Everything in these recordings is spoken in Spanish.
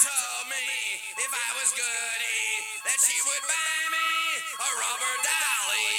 told me if I was goody that she would buy me a rubber dolly.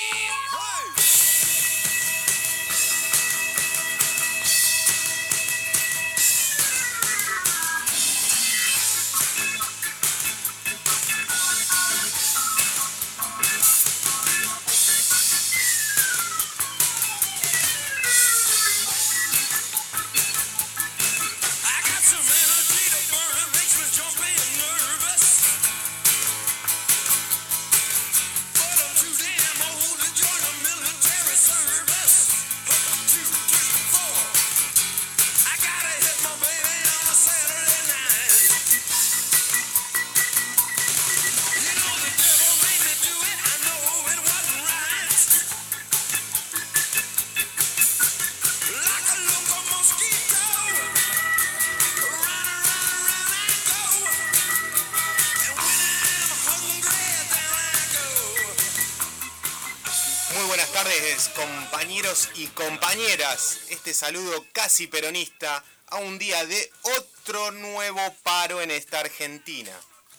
Compañeros y compañeras, este saludo casi peronista a un día de otro nuevo paro en esta Argentina.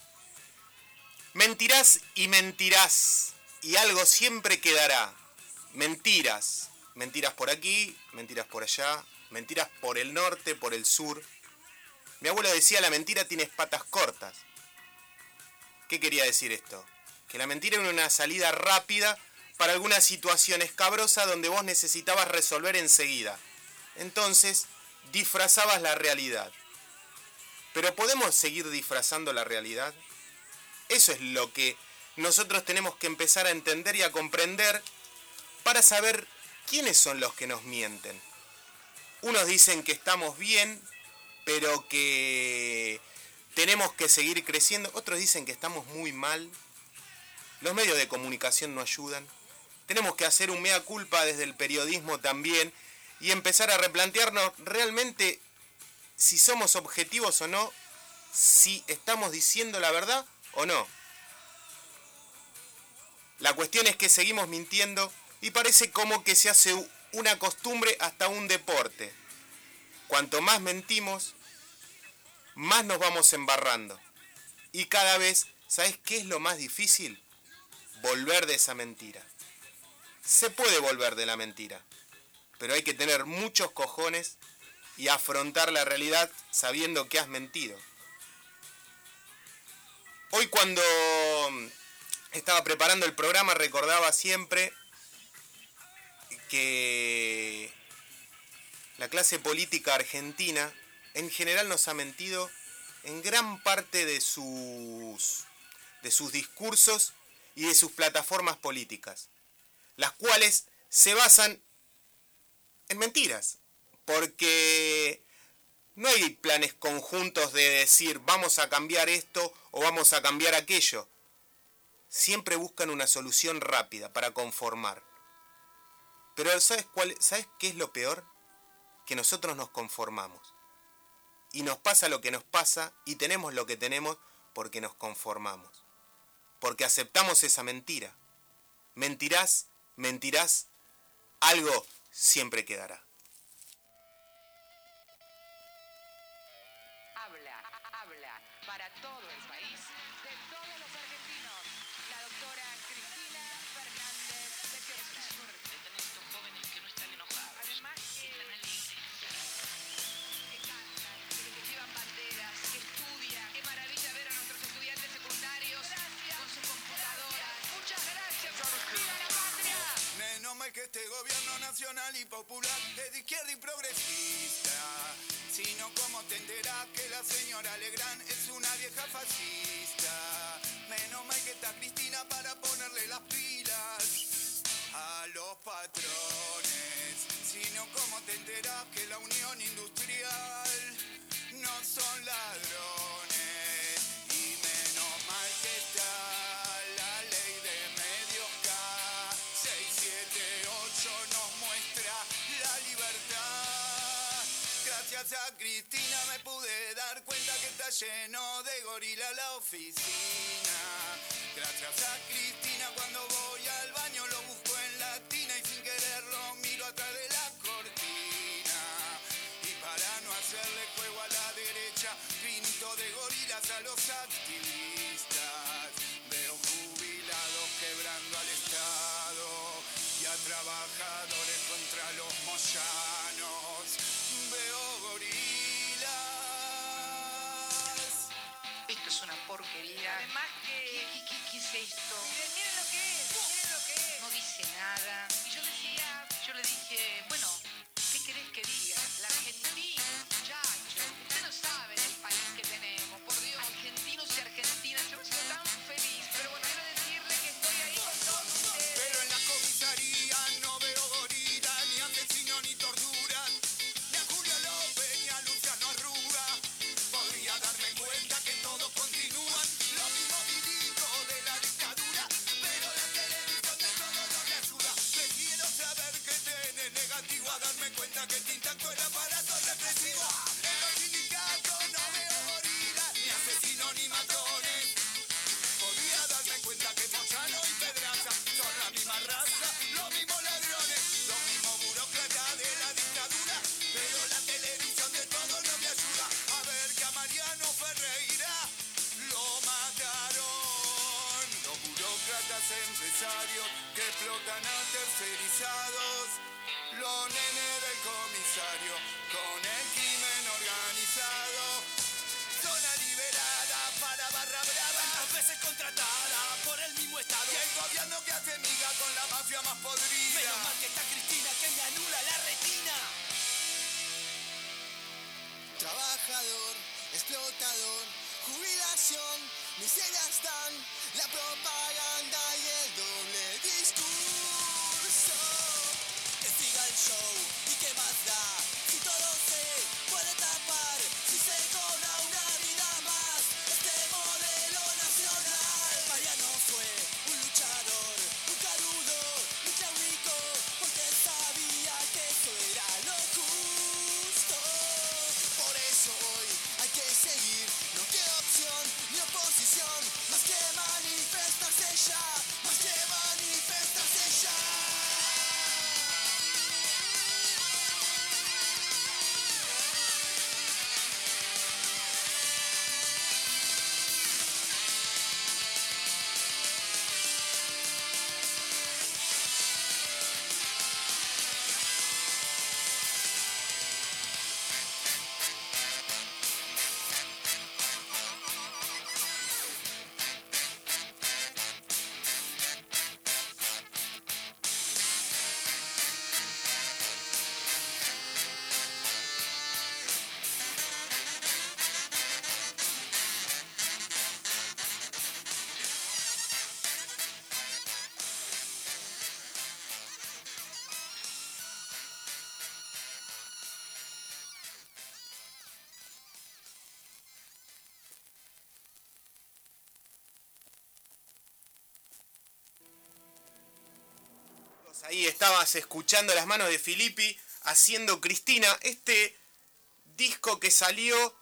Mentirás y mentirás y algo siempre quedará. Mentiras, mentiras por aquí, mentiras por allá, mentiras por el norte, por el sur. Mi abuelo decía la mentira tiene patas cortas. ¿Qué quería decir esto? Que la mentira era una salida rápida para alguna situación escabrosa donde vos necesitabas resolver enseguida. Entonces, disfrazabas la realidad. ¿Pero podemos seguir disfrazando la realidad? Eso es lo que nosotros tenemos que empezar a entender y a comprender para saber quiénes son los que nos mienten. Unos dicen que estamos bien, pero que tenemos que seguir creciendo. Otros dicen que estamos muy mal. Los medios de comunicación no ayudan. Tenemos que hacer un mea culpa desde el periodismo también y empezar a replantearnos realmente si somos objetivos o no, si estamos diciendo la verdad o no. La cuestión es que seguimos mintiendo y parece como que se hace una costumbre hasta un deporte. Cuanto más mentimos, más nos vamos embarrando. Y cada vez, ¿sabes qué es lo más difícil? Volver de esa mentira. Se puede volver de la mentira, pero hay que tener muchos cojones y afrontar la realidad sabiendo que has mentido. Hoy cuando estaba preparando el programa recordaba siempre que la clase política argentina en general nos ha mentido en gran parte de sus discursos y de sus plataformas políticas, las cuales se basan en mentiras, porque no hay planes conjuntos de decir vamos a cambiar esto o vamos a cambiar aquello. Siempre buscan una solución rápida para conformar. Pero ¿sabes qué es lo peor? Que nosotros nos conformamos. Y nos pasa lo que nos pasa y tenemos lo que tenemos porque nos conformamos. Porque aceptamos esa mentira. Mentirás, mentirás, algo siempre quedará. Habla para todo el país, de todos los argentinos, la doctora Cristina Fernández de Kirchner. Qué suerte tener estos jóvenes que no están enojados. Además, están alegres. Que cantan, que llevan banderas, que estudian. Qué maravilla ver a nuestros estudiantes secundarios con sus computadoras. Muchas gracias. ¡Viva la patria! Menos mal que este gobierno nacional y popular es de izquierda y progresista. Si no, ¿cómo te enterás que la señora Legrand es una vieja fascista? Menos mal que está Cristina para ponerle las pilas a los patrones. Si no, ¿cómo te enterás que la Unión Industrial no son ladrones? Y menos mal que está la ley de medios K. 678 nos muestra la libertad. Gracias a Cristina me pude dar cuenta que está lleno de gorila la oficina. Gracias a Cristina cuando voy al baño lo busco en la tina y sin querer lo miro atrás de la cortina. Y para no hacerle juego a la derecha, pinto de gorila atrás a los activistas. Veo jubilados quebrando al Estado y a trabajadores contra los moyanos. Veo gorilas. Esto es una porquería. Además que... ¿Qué es esto? Miren lo que es, miren lo que es. No dice nada. Y yo le dije, bueno, ¿qué querés que diga? La Argentina, muchachos. Usted no sabe el país que tenemos. Por Dios, argentinos y argentinas. Yo me siento tan feliz. Pero bueno, quiero decirle que estoy ahí con todos ustedes. Pero en la comisaría no veo gorilas, ni asesinos ni torturas, ni a Julio López ni a Luciano Arruga. Podría darme cuenta que todos continúan los mismos delitos de la dictadura, pero la televisión de todo no me ayuda. Prefiero saber que tiene negativo a darme cuenta que está intacto el aparato represivo. En los sindicatos no veo gorilas, ni asesinos ni matones. Podría darme cuenta que Moyano y Pedraza son la misma raza, los mismos ladrones, los mismos burócratas de la dictadura, pero la televisión de todo no me ayuda a ver que a Mariano Ferreira lo mataron. Los burócratas empresarios que explotan a tercerizados, los nenes del comisario con el crimen organizado. Zona liberada para barra brava, tantas veces contratada por el mismo Estado. Y el gobierno que hace miga con la mafia más podrida. Menos mal que está Cristina que me anula la retina. Trabajador, explotador, jubilación, miserias dan, la propaganda y el doble discurso. Que siga el show y qué más da, si todo se puede tapar, si se cobra una vida más, este modelo nacional. Mariano fue un luchador, un carudo, un claudico, porque sabía que eso era lo justo. Por eso hoy hay que seguir, no queda opción ni oposición, más que manifestarse ya, más que manifestarse ya. Ahí estabas escuchando Las manos de Filippi haciendo Cristina, este disco que salió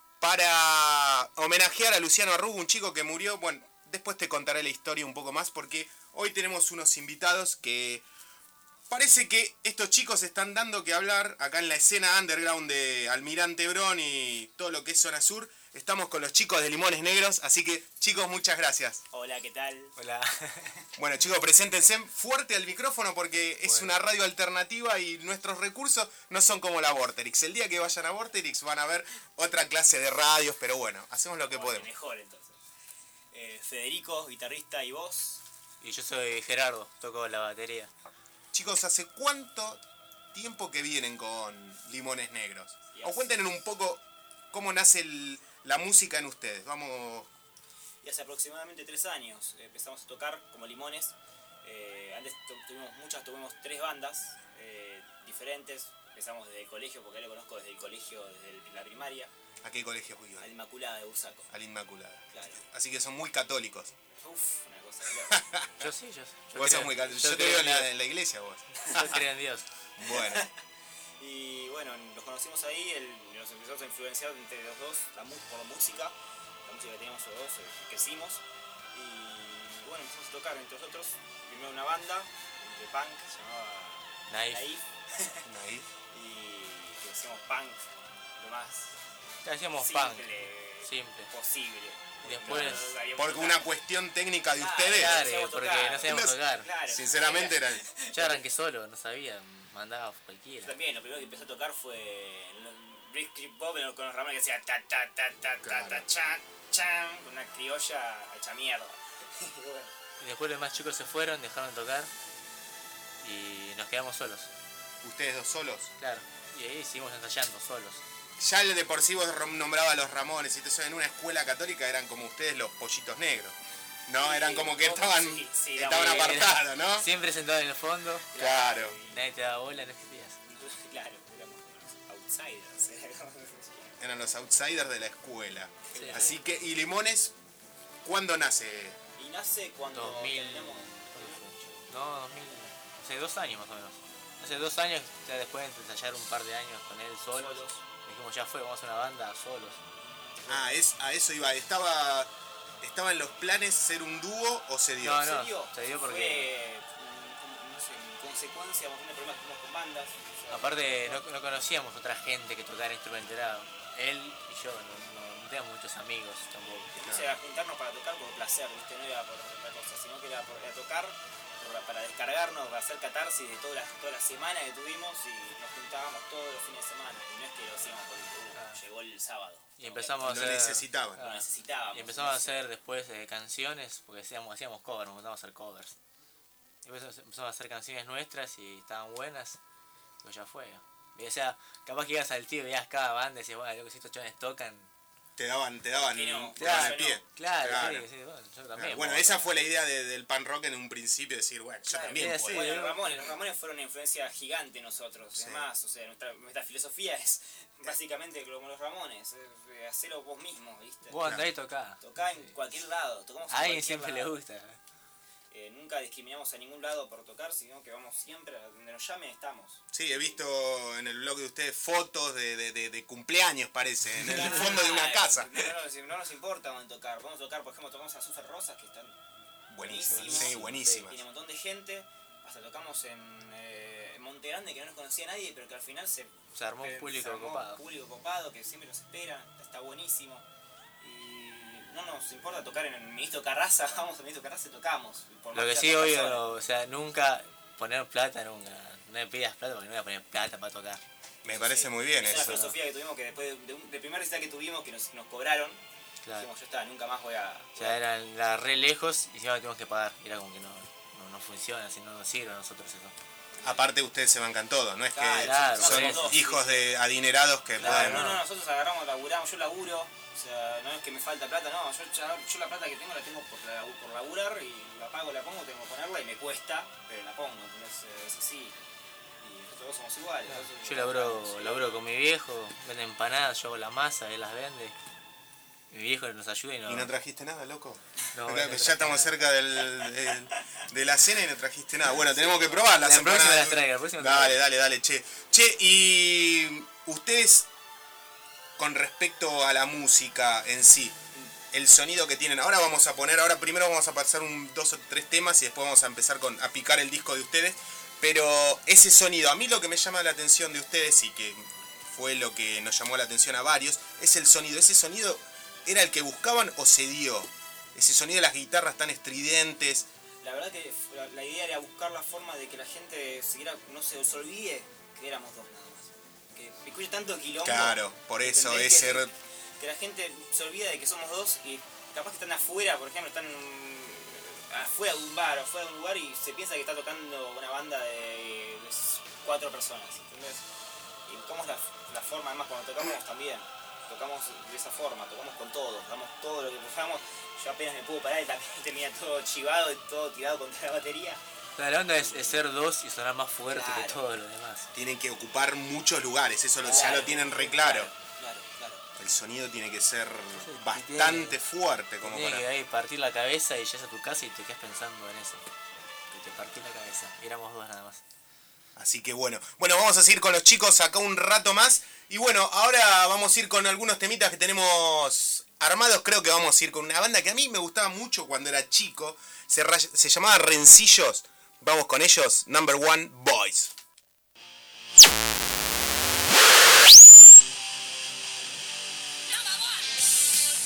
para homenajear a Luciano Arruga, un chico que murió. Bueno, después te contaré la historia un poco más porque hoy tenemos unos invitados que parece que estos chicos están dando que hablar acá en la escena underground de Almirante Brown y todo lo que es zona sur. Estamos con los chicos de Limones Negros, así que chicos, muchas gracias. Hola, ¿qué tal? Hola. Bueno, chicos, preséntense fuerte al micrófono porque es una radio alternativa y nuestros recursos no son como la Vorterix. El día que vayan a Vorterix van a ver otra clase de radios, pero bueno, hacemos lo que podemos. Mejor entonces. Federico, guitarrista y voz. Y yo soy Gerardo, toco la batería. Chicos, ¿hace cuánto tiempo que vienen con Limones Negros? Yes. O cuéntenos un poco cómo nace la música en ustedes. Vamos. Y hace aproximadamente 3 años empezamos a tocar como Limones. Antes tuvimos 3 bandas diferentes. Empezamos desde el colegio, porque yo lo conozco desde el colegio, desde la primaria. ¿A qué colegio fui yo? A la Inmaculada de Bursaco. A la Inmaculada. Claro. Así que son muy católicos. Uf, una cosa de loco. Yo sí, yo Vos sos creo- muy católico. yo Yo te creo veo en en la iglesia vos. Dios. Yo creo en Dios. Bueno. Y bueno, nos conocimos ahí, nos empezamos a influenciar entre los dos por la música que teníamos los dos, crecimos. Y bueno, empezamos a tocar entre nosotros. Primero una banda de punk, se llamaba Naif. Naif. Ahí. Y que hacíamos punk, lo más Hacíamos simple punk. Simple. posible. Y después- No sabíamos Porque tocar. una cuestión técnica de Claro, ustedes, Claro, sabíamos porque tocar. no sabíamos No- tocar. Claro. sinceramente era... Yo arranqué solo, no sabía, mandaba Yo cualquiera. también, lo primero que empecé a tocar fue Ricky Bob con los Ramones que decía ta ta ta ta ta ta chan chan, con una criolla hecha mierda. Y bueno, Y después los más chicos se fueron, dejaron de tocar y nos quedamos solos, Ustedes dos solos. claro. Y ahí seguimos ensayando solos. Ya el de por sí vos nombraba a los Ramones y todo eso, en una escuela católica eran como ustedes los pollitos negros. No, eran como que estaban, sí, estaban éramos- apartados, ¿no? Siempre sentado en el fondo, Claro. nadie te daba bola, no existías. claro, éramos unos outsiders. Era como- Eran los outsiders de la escuela. Sí, Así que, ¿y Limones cuándo nace? Y nace cuando 2000... terminamos. No, 2000... Hace 2 años más o menos. Hace 2 años, ya después de ensayar un par de años con él solos, dijimos ya fue, vamos a hacer una banda solos. Ah, a eso iba. ¿Estaba en los planes ser un dúo o se dio? No, ¿En no. serio? se dio porque- Fue, no sé, en consecuencia, vamos a tener problemas que tuvimos con bandas. o sea, Aparte, no conocíamos otra gente que tocara instrumento, era él y yo, no teníamos muchos amigos tampoco. Empecé a juntarnos para tocar por placer, ¿viste? No era por otra cosa, sino que era a tocar para descargarnos, para hacer catarsis de toda la semana que tuvimos y nos juntábamos todos los fines de semana. Y no es que lo hacíamos porque llegó el sábado. Y empezamos a Lo hacer... necesitaban. Lo necesitábamos. Y empezamos a hacer después canciones, porque hacíamos covers, nos gustaba hacer covers. Y después empezamos a hacer canciones nuestras y estaban buenas, pues ya fue. Y, o sea, capaz que ibas al tío y veías cada banda y decías, bueno, yo que si estos chavales tocan. Te daban Que no, te daban el yo pie. no. Claro, Claro. sí, bueno, yo también. Bueno, esa fue la idea del pan rock en un principio, decir, bueno, yo Claro, también sí, puedo. Bueno, los Ramones fueron una influencia gigante en nosotros. Sí. Además, o sea, nuestra filosofía es básicamente como los Ramones, hacerlo vos mismo, ¿viste? Vos andá y tocá. Tocá en cualquier lado, tocamos en A alguien cualquier siempre le lado. gusta. Nunca discriminamos a ningún lado por tocar, sino que vamos siempre a donde nos llamen, estamos. Sí, he visto en el blog de ustedes fotos de cumpleaños, parece, en el fondo de una casa. No nos importa dónde tocar. Vamos a tocar, por ejemplo, tocamos a Azúcar Rosas, que están Buenísimas, buenísimos. sí, buenísimas. Tiene un montón de gente. Hasta tocamos en Monte Grande, que no nos conocía nadie, pero que al final se armó un público se armó copado. un público copado, que siempre nos espera, está buenísimo. Y no nos importa tocar en el Ministro Carraza, vamos al Ministro Carraza y tocamos. Por Lo más que sea sí, por obvio, persona. o sea, nunca poner plata, nunca. No me pidas plata porque no voy a poner plata para tocar. Me parece muy bien Esa es la eso. filosofía que tuvimos, que después de primer recital que tuvimos, que nos cobraron, Claro. dijimos, ya está, nunca más voy a... O sea, era re lejos y encima tuvimos que pagar. Y era como que no funciona, si no nos sirve a nosotros eso. Aparte ustedes se bancan todo, no es que Claro, son por eso. hijos de adinerados que Claro, pueden... No, nosotros agarramos, laburamos, yo laburo, o sea, no es que me falta plata, no, yo la plata que tengo la tengo por laburar y la pago, la pongo, tengo que ponerla y me cuesta, pero la pongo, entonces es así. Y nosotros dos somos iguales. Yo laburo con mi viejo, vende empanadas, yo hago la masa, él las vende. Mi viejo nos ayuda y ¿Y no trajiste nada, loco? No, Acá, no que traje ya estamos nada. cerca de la cena y no trajiste nada. Bueno, tenemos que probar las La próxima empanadas. las traigo, la próxima Dale, traigo. dale, che. Che, y ustedes, con respecto a la música en sí, el sonido que tienen, ahora primero vamos a pasar 2 o 3 temas y después vamos a empezar a picar el disco de ustedes, pero ese sonido, a mí lo que me llama la atención de ustedes y que fue lo que nos llamó la atención a varios, es el sonido. ¿Ese sonido era el que buscaban o se dio? Ese sonido de las guitarras tan estridentes. La verdad que la idea era buscar la forma de que la gente no se olvide que éramos dos nada más. Que escuche tanto quilombo. Claro, por eso ¿entendés? ese... Que la gente se olvida de que somos dos y capaz que están afuera, por ejemplo, están afuera de un bar, afuera de un lugar y se piensa que está tocando una banda de 4 personas, ¿entendés? Y buscamos la forma, además cuando tocamos también, tocamos de esa forma, tocamos con todo, damos todo lo que podamos. Yo apenas me puedo parar y también termina todo chivado y todo tirado contra la batería. La onda es ser dos y sonar más fuerte Claro. que todo lo demás. Tienen que ocupar muchos lugares, eso ya Claro, lo tienen re claro. Claro. El sonido tiene que ser Sí, bastante tiene- fuerte como Tiene para... que ahí partir la cabeza y llegas a tu casa y te quedas pensando en eso. Que te partí la cabeza. Y éramos dos nada más. Así que bueno, vamos a seguir con los chicos acá un rato más. Y bueno, ahora vamos a ir con algunos temitas que tenemos armados. Creo que vamos a ir con una banda que a mí me gustaba mucho cuando era chico. Se llamaba Rencillos. Vamos con ellos, Number One Boys. Number one.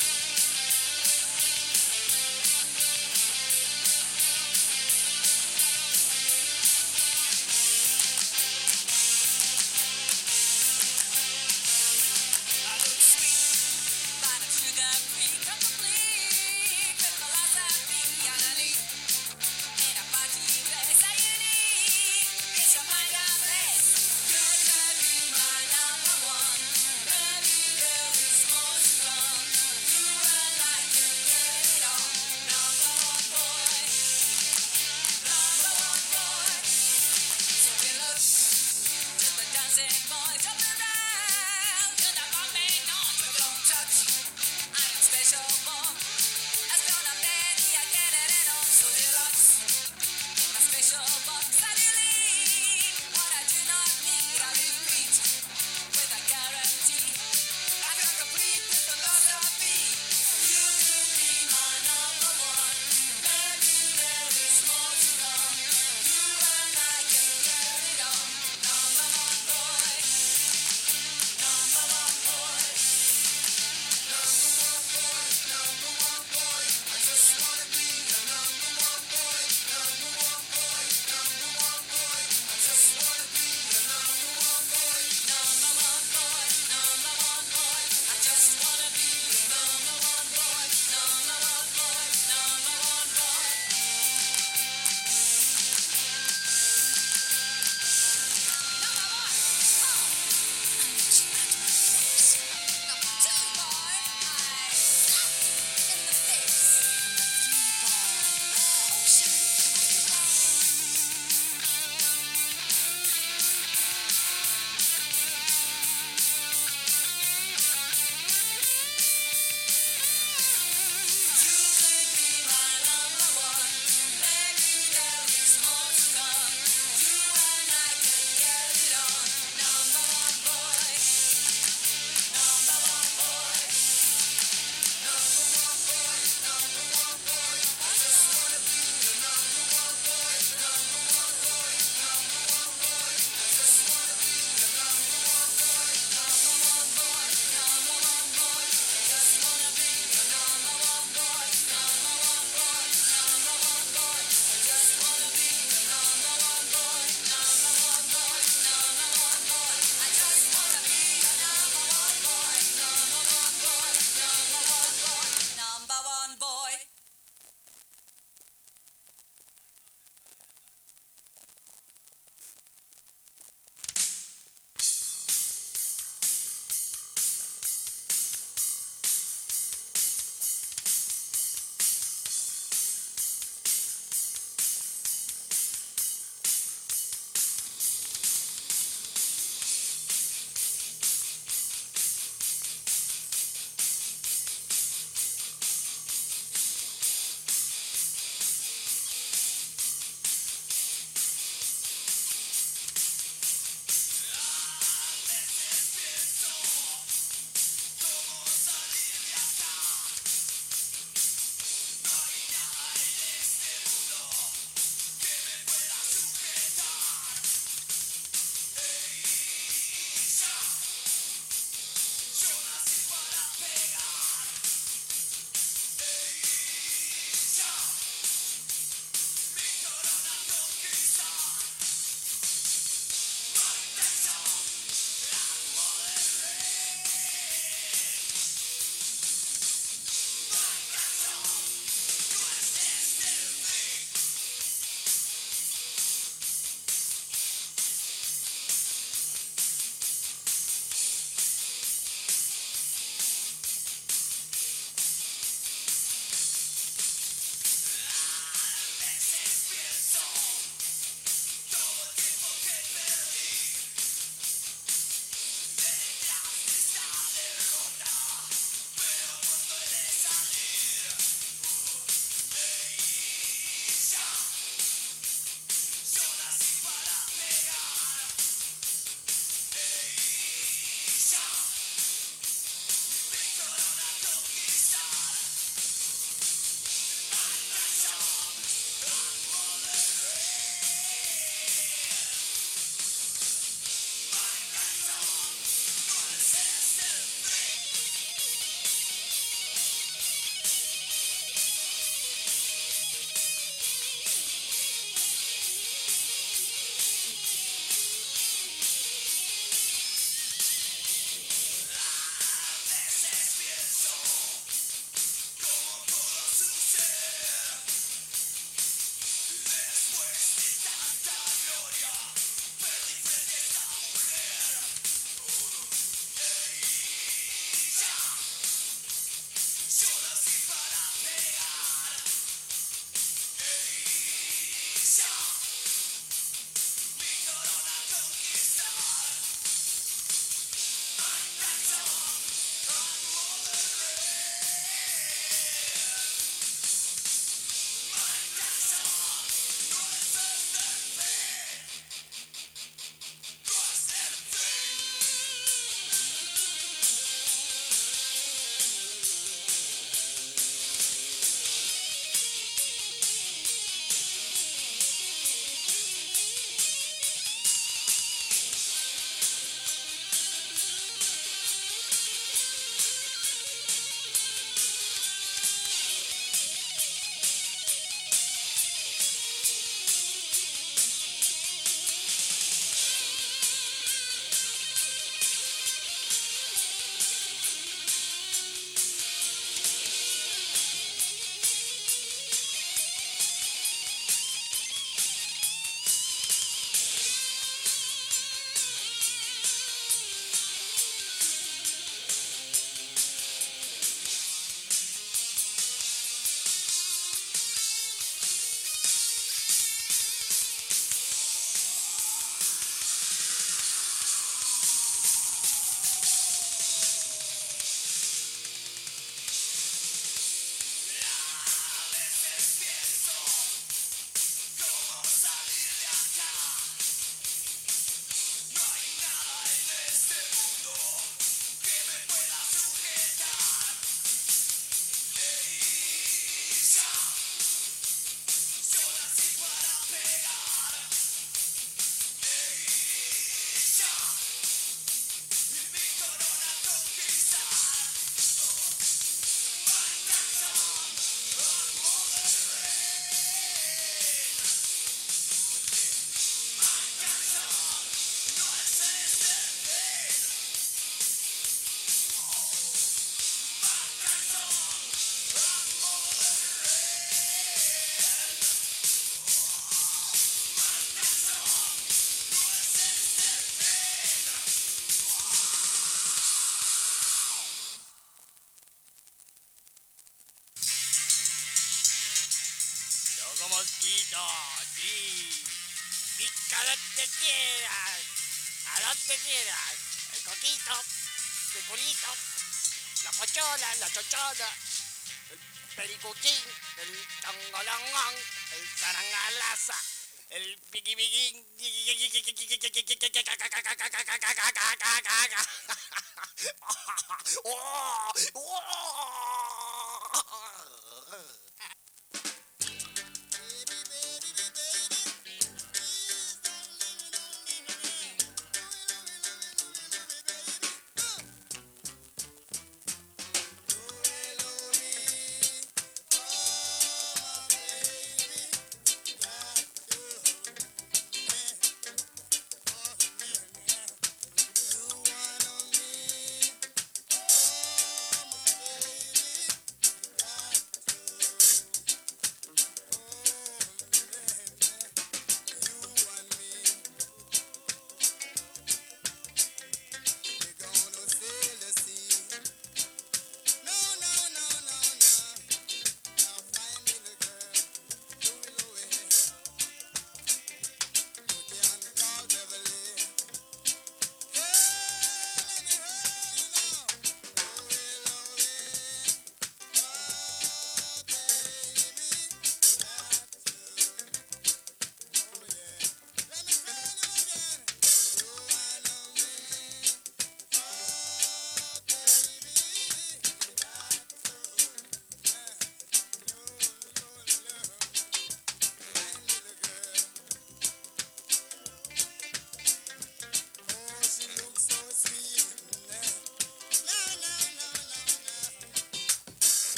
coquito, sí. Pica donde quieras, a donde quieras. El coquito, el culito, la pochola, la chochona, el pericuquín, el tongolongón, el zarangalaza, el piquipiquín.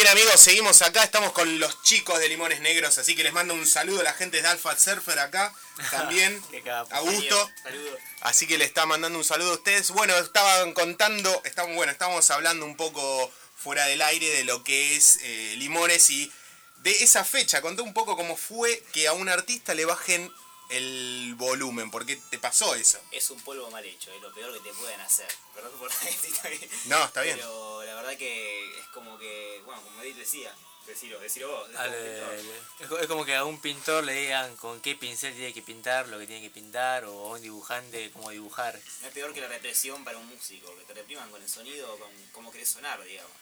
Bien amigos, seguimos acá, estamos con los chicos de Limones Negros, así que les mando un saludo a la gente de Alpha Surfer acá, también, Qué capo. Augusto, Saludos. así que le está mandando un saludo a ustedes. Bueno, estábamos hablando un poco fuera del aire de lo que es Limones y de esa fecha. Conté un poco cómo fue que a un artista le bajen el volumen, ¿por qué te pasó eso? Es un polvo mal hecho, es lo peor que te pueden hacer. Perdón por la gente. No, está bien. Pero la verdad que es como que, bueno, como Edith decía, decilo vos. Es como que a un pintor le digan con qué pincel tiene que pintar lo que tiene que pintar, o a un dibujante cómo dibujar. No es peor que la represión para un músico, que te repriman con el sonido, con cómo querés sonar, digamos.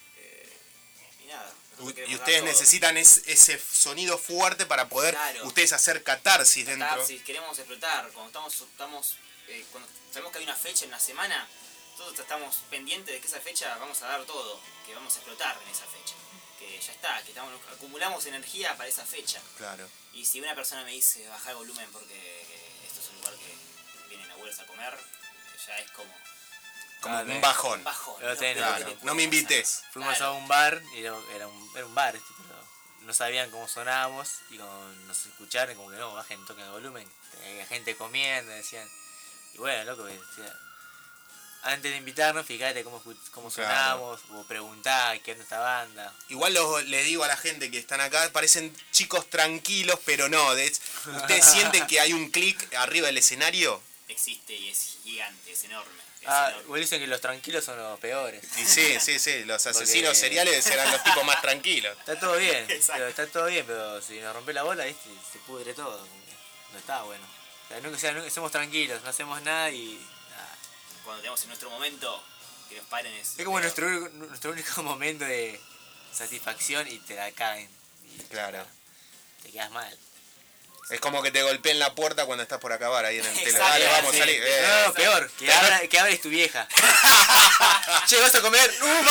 Y nada. Y ustedes necesitan ese sonido fuerte para poder ustedes hacer catarsis dentro. Catarsis, queremos explotar. Cuando estamos cuando sabemos que hay una fecha en la semana, todos estamos pendientes de que esa fecha vamos a dar todo, que vamos a explotar en esa fecha. Que ya está, que acumulamos energía para esa fecha. Claro. Y si una persona me dice bajar el volumen porque esto es un lugar que vienen abuelos a comer, ya es como un bajón. Claro. No me invites. Fuimos a un bar, y era un bar, pero no sabían cómo sonábamos, y cuando nos escucharon, como que no, bajen, toquen el volumen. Había gente comiendo, decían. Y bueno, loco, decía, antes de invitarnos, fíjate cómo sonamos, o preguntá qué onda esta banda. Igual les digo a la gente que están acá, parecen chicos tranquilos, pero no. ¿Ustedes sienten que hay un clic arriba del escenario? Existe y es gigante, es enorme. Igual dicen que los tranquilos son los peores. Y sí, los asesinos seriales serán los tipos más tranquilos. Está todo bien, pero si nos rompe la bola, ¿viste? Se pudre todo. No está bueno. O sea, nunca somos tranquilos, no hacemos nada y nada. Cuando tenemos nuestro momento, que nos paren es como nuestro único momento de satisfacción y te la caen. Claro. Te quedas mal. Es como que te golpeen la puerta cuando estás por acabar ahí en el tele. Exacto, Dale, vamos, sí. salí. No, peor, que abres tu vieja. Che, ¿vas a comer?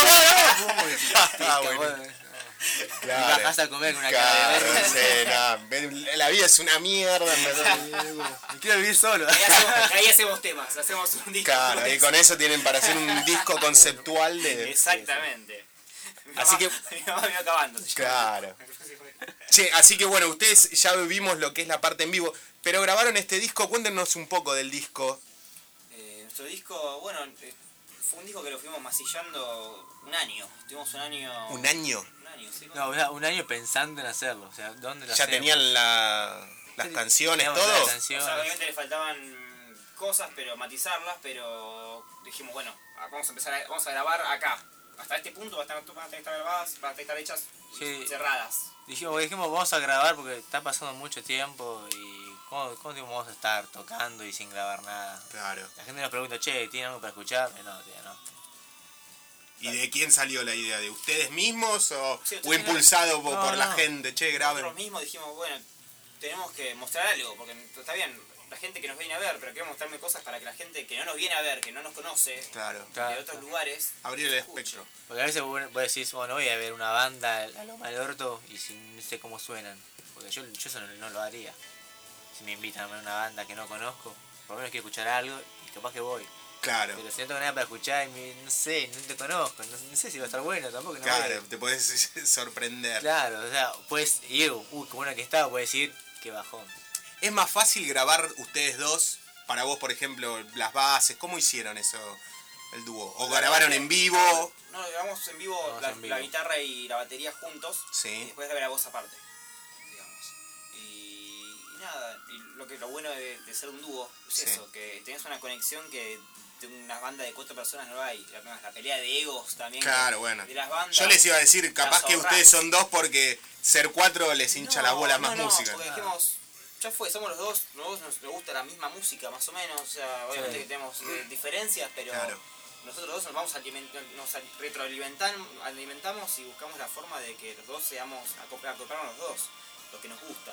Bueno. Y bajás a comer con una cara de verga. La vida es una mierda. Me quiero vivir solo. Ahí hacemos temas, hacemos un disco. Claro, y con eso tienen para hacer un disco conceptual de... Exactamente. Así que... Mi mamá me acabando. Claro. Che, así que bueno, ustedes ya vimos lo que es la parte en vivo, pero grabaron este disco, cuéntenos un poco del disco. Nuestro disco, bueno, fue un disco que lo fuimos masillando un año. Estuvimos un año... ¿Un año? Un año, sí. No, o sea, un año pensando en hacerlo. O sea, ¿dónde lo ¿Ya hacemos? tenían las canciones, Teníamos todo? las canciones. O sea, obviamente le faltaban cosas, pero matizarlas, pero dijimos, bueno, vamos a grabar acá. Hasta este punto van a tener que estar grabadas, van a estar hechas cerradas. Dijimos, vamos a grabar porque está pasando mucho tiempo y ¿cómo vamos a estar tocando y sin grabar nada? Claro. La gente nos pregunta, che, ¿tienen algo para escuchar? No, tía, no. ¿Y de quién salió la idea? ¿De ustedes mismos o impulsado por la gente? Che, graben. Nosotros mismos dijimos, bueno, tenemos que mostrar algo, porque está bien, la gente que nos viene a ver, pero queremos mostrarme cosas para que la gente que no nos viene a ver, que no nos conoce, de otros lugares, abrir el espectro. Porque a veces vos decís, bueno, voy a ver una banda a Loma del Orto y no sé cómo suenan. Porque yo eso no lo haría. Si me invitan a ver una banda que no conozco, por lo menos quiero escuchar algo y capaz que voy. Claro. Pero si no tengo nada para escuchar y no sé, no te conozco, no sé si va a estar bueno tampoco. Claro, te podés sorprender. Claro, o sea, puedes ir, qué bueno que estaba, puedes ir, qué bajón. ¿Es más fácil grabar ustedes dos? Para vos, por ejemplo, las bases, ¿cómo hicieron eso, el dúo? ¿O grabaron en vivo? No, grabamos en vivo, la guitarra y la batería juntos, sí. Y después de la voz aparte, digamos. Y nada, y lo bueno de ser un dúo es eso, que tenés una conexión que de una banda de 4 personas no hay. La pelea de egos también. Claro, bueno. De las bandas. Yo les iba a decir, capaz que ustedes son 2 porque ser 4 les hincha la bola más música. Porque dijimos, ya fue, somos los dos nos gusta la misma música más o menos, o sea, obviamente que tenemos diferencias, pero nosotros dos nos retroalimentamos y buscamos la forma de que los dos seamos, acoplarnos los dos, lo que nos gusta.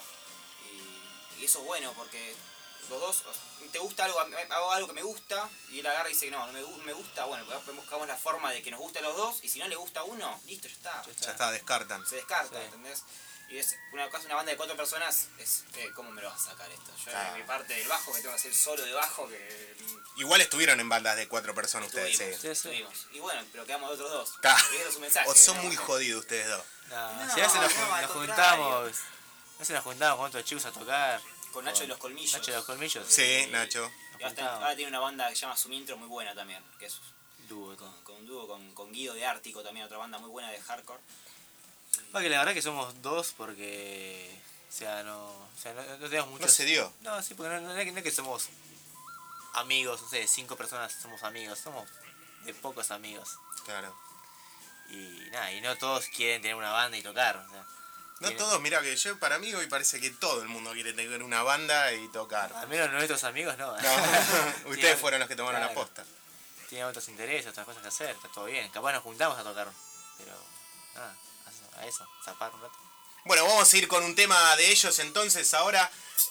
Y eso es bueno porque los dos, te gusta algo, hago algo que me gusta y él agarra y dice no me gusta, bueno, pues buscamos la forma de que nos guste a los dos y si no le gusta a uno, listo, ya está. Ya está, descartan. Se descarta, ¿entendés? Y es una banda de 4 personas, ¿cómo me lo vas a sacar esto? Yo en mi parte del bajo, que tengo que hacer solo de bajo, que Igual estuvieron en bandas de 4 personas ustedes, estuvimos. Y bueno, pero quedamos de otros 2. Claro. Y es un mensaje. O son muy jodidos ustedes dos. Si a veces al nos contrario. juntamos. A veces nos juntamos con otros chicos a tocar. Con Nacho de los Colmillos. Nacho de los Colmillos. Sí, Nacho. Y ahora tiene una banda que se llama Sumintro muy buena también, que es Dúo. con un dúo con Guido de Ártico, también otra banda muy buena de hardcore. Que la verdad que somos dos porque. No tenemos mucho. No se dio. No, sí, porque no es que somos amigos, no sé, 5 personas somos amigos, somos de pocos amigos. Claro. Y nada, y no todos quieren tener una banda y tocar. O sea, No todos, mira que yo para mí hoy parece que todo el mundo quiere tener una banda y tocar. al menos nuestros amigos no. No, ustedes fueron los que tomaron la Claro. posta. Tienen otros intereses, otras cosas que hacer, está todo bien. Capaz nos juntamos a tocar, pero nada, a eso, zapar un rato. Bueno, vamos a ir con un tema de ellos entonces ahora.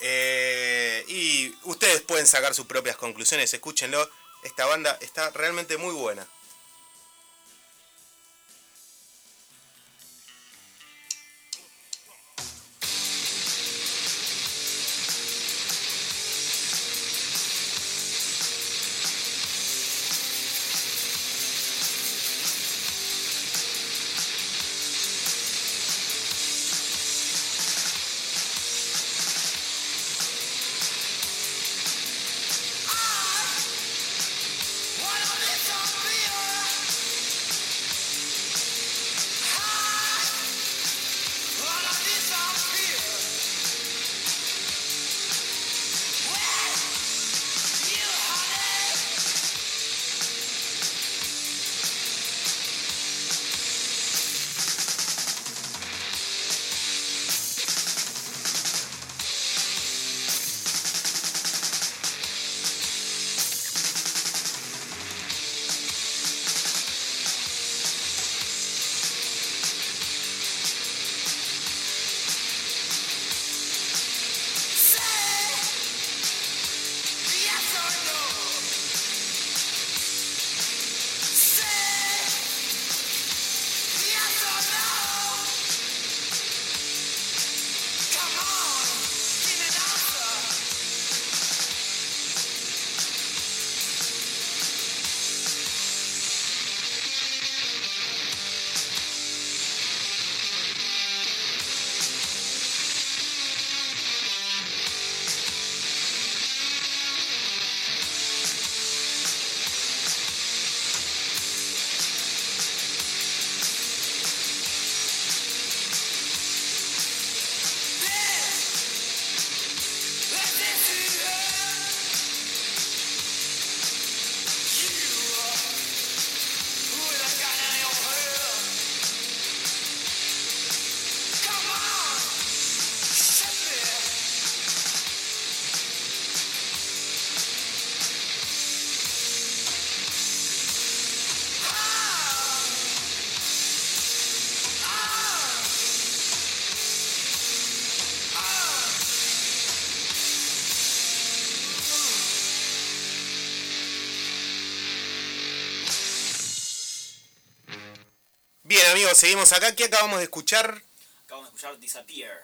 Y ustedes pueden sacar sus propias conclusiones, escúchenlo. Esta banda está realmente muy buena. Bien amigos, seguimos acá. ¿Qué acabamos de escuchar? Acabamos de escuchar Disappear.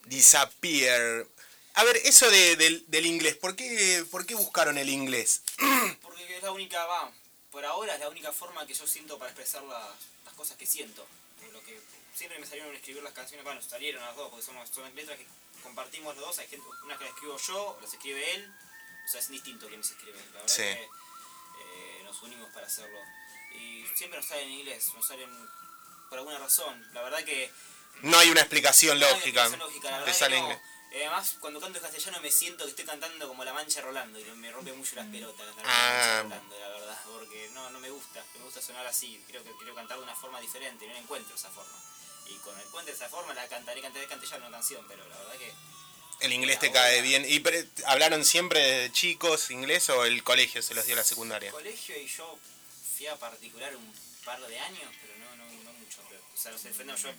Disappear. A ver, eso del inglés, ¿por qué buscaron el inglés? Porque es la única, por ahora es la única forma que yo siento para expresar las cosas que siento. Por lo que siempre me salieron a escribir las canciones, bueno, salieron las dos, porque son letras que compartimos los dos. Hay gente, una que las escribo yo, las escribe él, o sea, es distinto quién se escribe. La verdad Sí. que nos unimos para hacerlo. Y siempre nos salen en inglés, nos salen por alguna razón. La verdad que No hay una explicación no hay lógica. explicación lógica, la Te verdad sale que no. inglés. Además, cuando canto en castellano me siento que estoy cantando como La Mancha Rolando y me rompe mucho las pelotas cantar La Mancha Rolando, la verdad, porque no me gusta sonar así, quiero cantar de una forma diferente, no encuentro esa forma. Y cuando encuentre esa forma la cantaré castellano una canción, pero la verdad que El inglés te cae bien. ¿Y hablaron siempre de chicos inglés o el colegio se los dio la secundaria? el colegio y yo fui a particular un par de años, pero no mucho. Pero, o sea, no sé, yo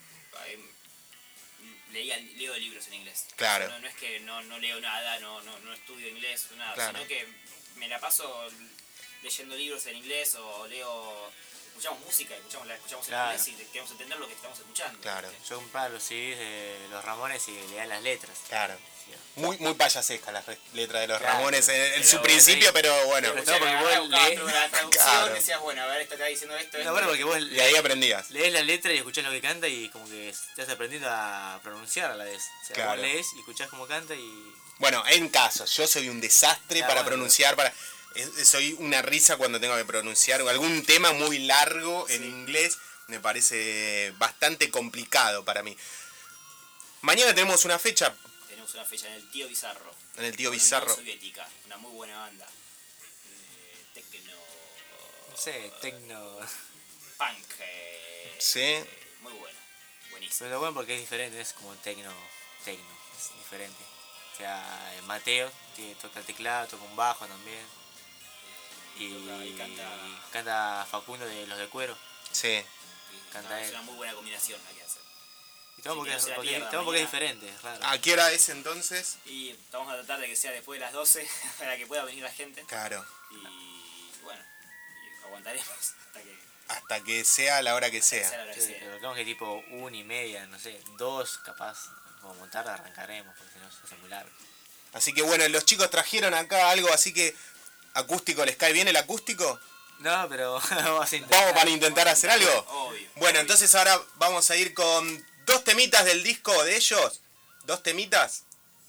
leo libros en inglés. Claro. O sea, no es que no leo nada, no estudio inglés, nada, Claro. sino que me la paso leyendo libros en inglés o leo escuchamos música, la escuchamos en Claro. inglés y queremos entender lo que estamos escuchando. Claro. Yo compraba los CDs de los Ramones y le dan las letras. Claro. Sí. Muy payasesca la letra de los Claro. Ramones en Pero su principio, bueno, pero bueno. pero- porque vos la traducción Claro. decías, bueno, a ver, esta está diciendo esto. No, bueno, porque vos Y ahí aprendías. lees la letra y escuchás lo que canta y como que estás aprendiendo a pronunciar a la vez. O sea, Claro. vos lees y escuchás cómo canta y... Bueno, en casos, yo soy un desastre Ah, para bueno. pronunciar, soy una risa cuando tengo que pronunciar algún tema muy largo en inglés, me parece bastante complicado para mí. Mañana tenemos una fecha Tenemos una fecha en el Tío Bizarro. en el Tío Con Bizarro. Unión Soviética, una muy buena banda. Tecno... No sé, tecno... Punk. Sí. Muy bueno. Buenísimo. Pero lo bueno porque es diferente, es como tecno, es diferente. O sea, Mateo toca el teclado, toca un bajo también. Toca y canta. Canta Facundo de Los de Cuero. Sí. Canta Es él. una muy buena combinación la que hace. Y todo Sí, porque, que no se la porque pierda todo porque es mañana. diferente, es raro. ¿A qué hora es entonces? Y vamos a tratar de que sea después de las 12 para que pueda venir la gente. Claro. Y bueno, y aguantaremos hasta que Hasta que sea la hora que sea sea. la hora que Sí, sea. pero creo que tipo 1:30, no sé, 2 capaz, como tarde arrancaremos, porque si no se hace muy largo. Así que bueno, los chicos trajeron acá algo, así que acústico, ¿les cae bien el acústico? No, pero vamos a intentar. ¿Vamos para intentar hacer algo? Obvio. Bueno, obvio. entonces ahora vamos a ir con 2 temitas del disco de ellos. 2 temitas.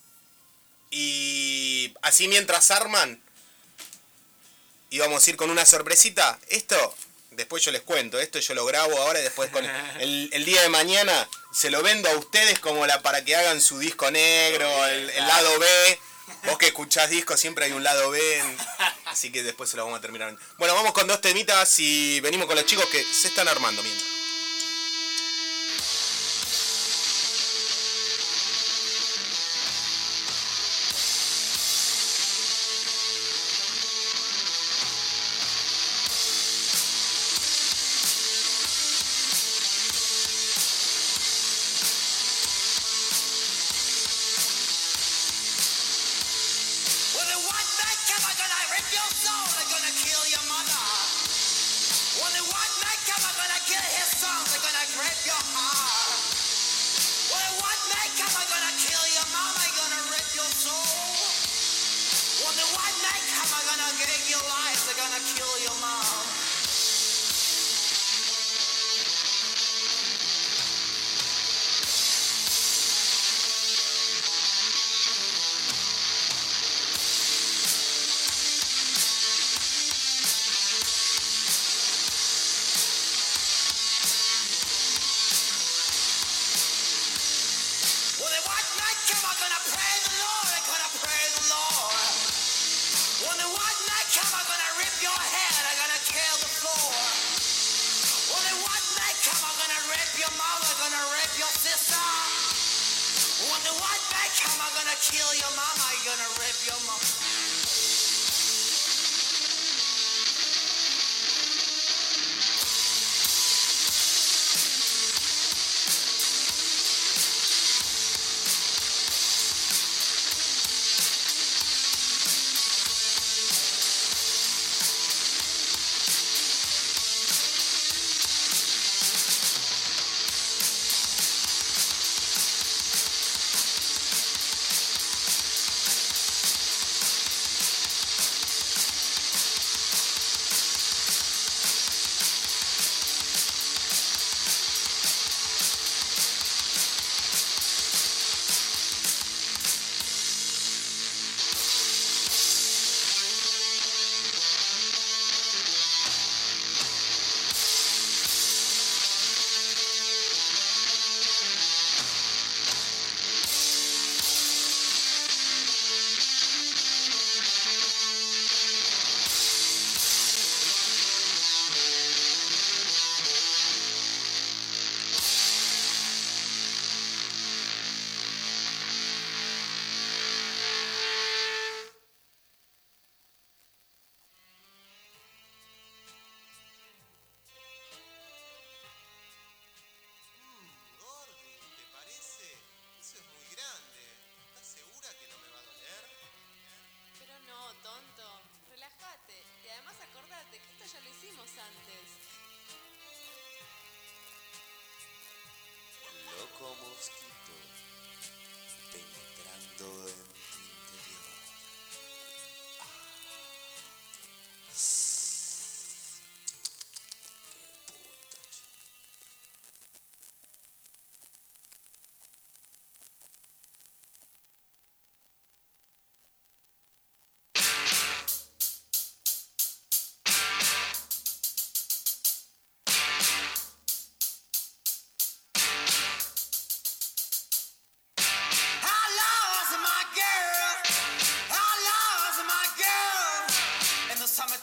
Y así mientras arman. Y vamos a ir con una sorpresita. Esto, después yo les cuento. Esto yo lo grabo ahora y después con el día de mañana se lo vendo a ustedes como para que hagan su disco negro, el lado B. Vos que escuchás discos siempre hay un lado B. Así que después se lo vamos a terminar. Bueno, vamos con 2 temitas y venimos con los chicos que se están armando mientras. When the white man come, I'm gonna rip your soul, they're gonna kill your mother. When the white man come, I'm gonna kill his son, they're gonna grab your heart. When the white man come, I'm gonna kill your mama, I'm gonna rip your soul. When the white man come, I'm gonna get your life, they're gonna kill your mom. When the white man come, I'm gonna pray the Lord, I'm gonna pray the Lord. When the white man come, I'm gonna rip your head, I'm gonna kill the floor. When the white man come, I'm gonna rip your mother, I'm gonna rip your sister. When the white man come, I'm gonna kill your mama, I'm gonna rip your mom.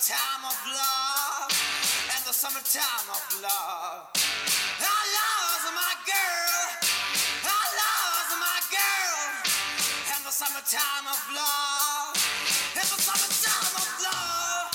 summertime of love, and the summertime of love. I lost my girl, I lost my girl, and the summertime of love, and the summertime of love.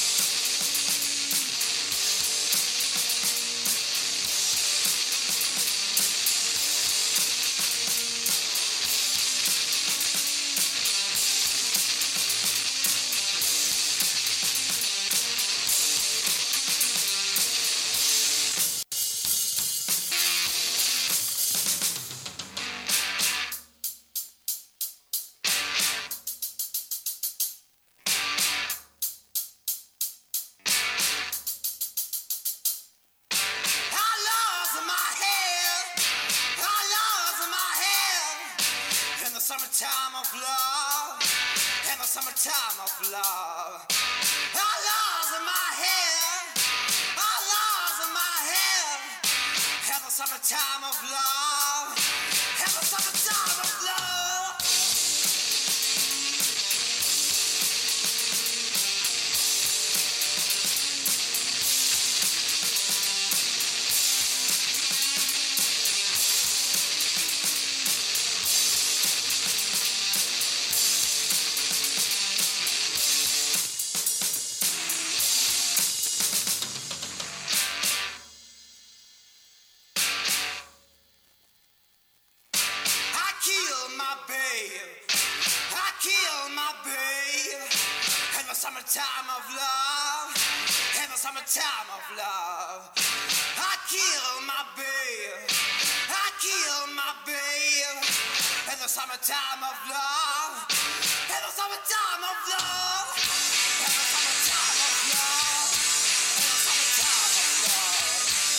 Summertime of love, in the summertime of love. I lost my hair, I lost my hair, in the summertime of love, in the summertime of love. Summertime of love, in the summertime of love. I kill my babe, I kill my babe, in the summertime of love, in the summertime of love, in the summertime of love, in the summertime of love.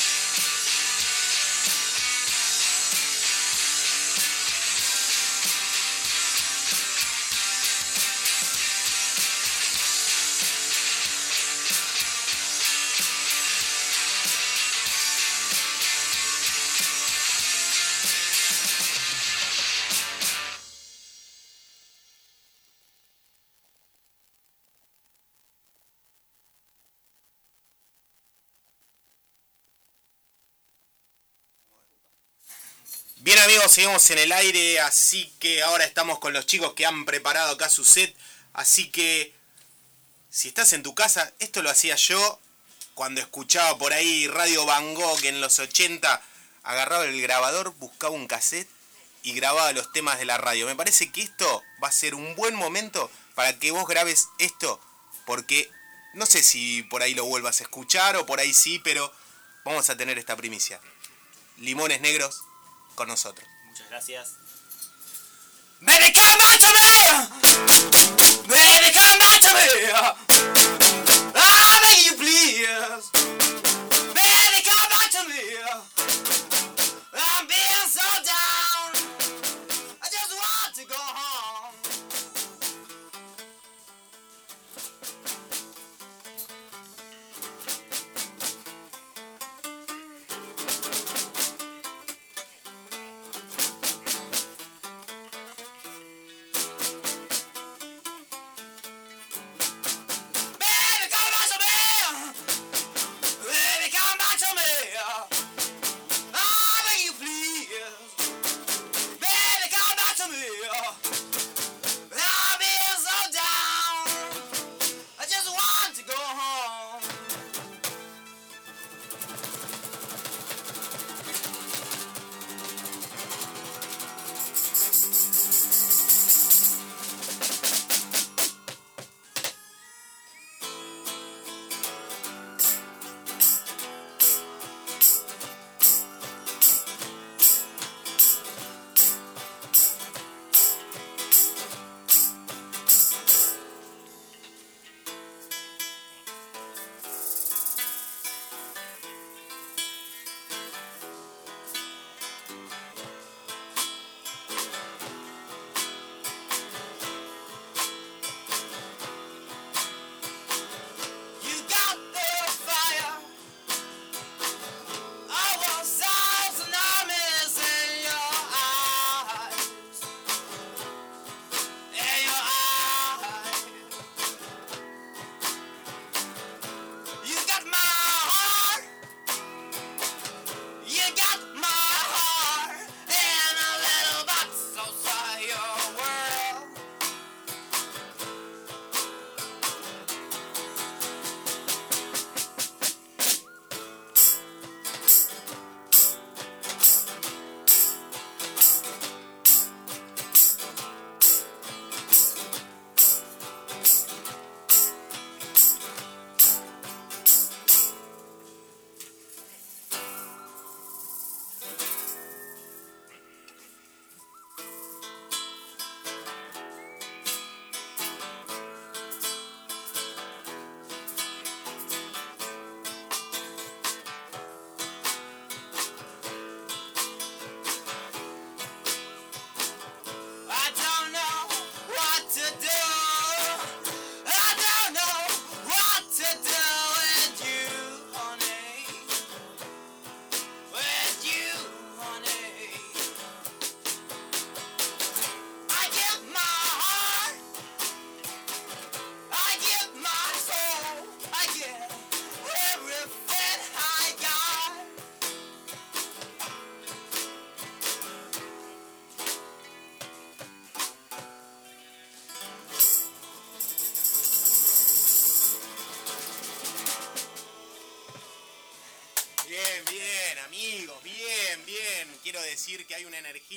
Bien amigos, seguimos en el aire, así que ahora estamos con los chicos que han preparado acá su set, así que si estás en tu casa, esto lo hacía yo cuando escuchaba por ahí Radio Van Gogh en los 80, agarraba el grabador, buscaba un cassette y grababa los temas de la radio. Me parece que esto va a ser un buen momento para que vos grabes esto, porque no sé si por ahí lo vuelvas a escuchar o por ahí sí, pero vamos a tener esta primicia. Limones Negros con nosotros. Muchas gracias. Baby, come back to me! Baby, come back to me! I beg you please! Baby, come back to me! I'm being so down, I just want to go home.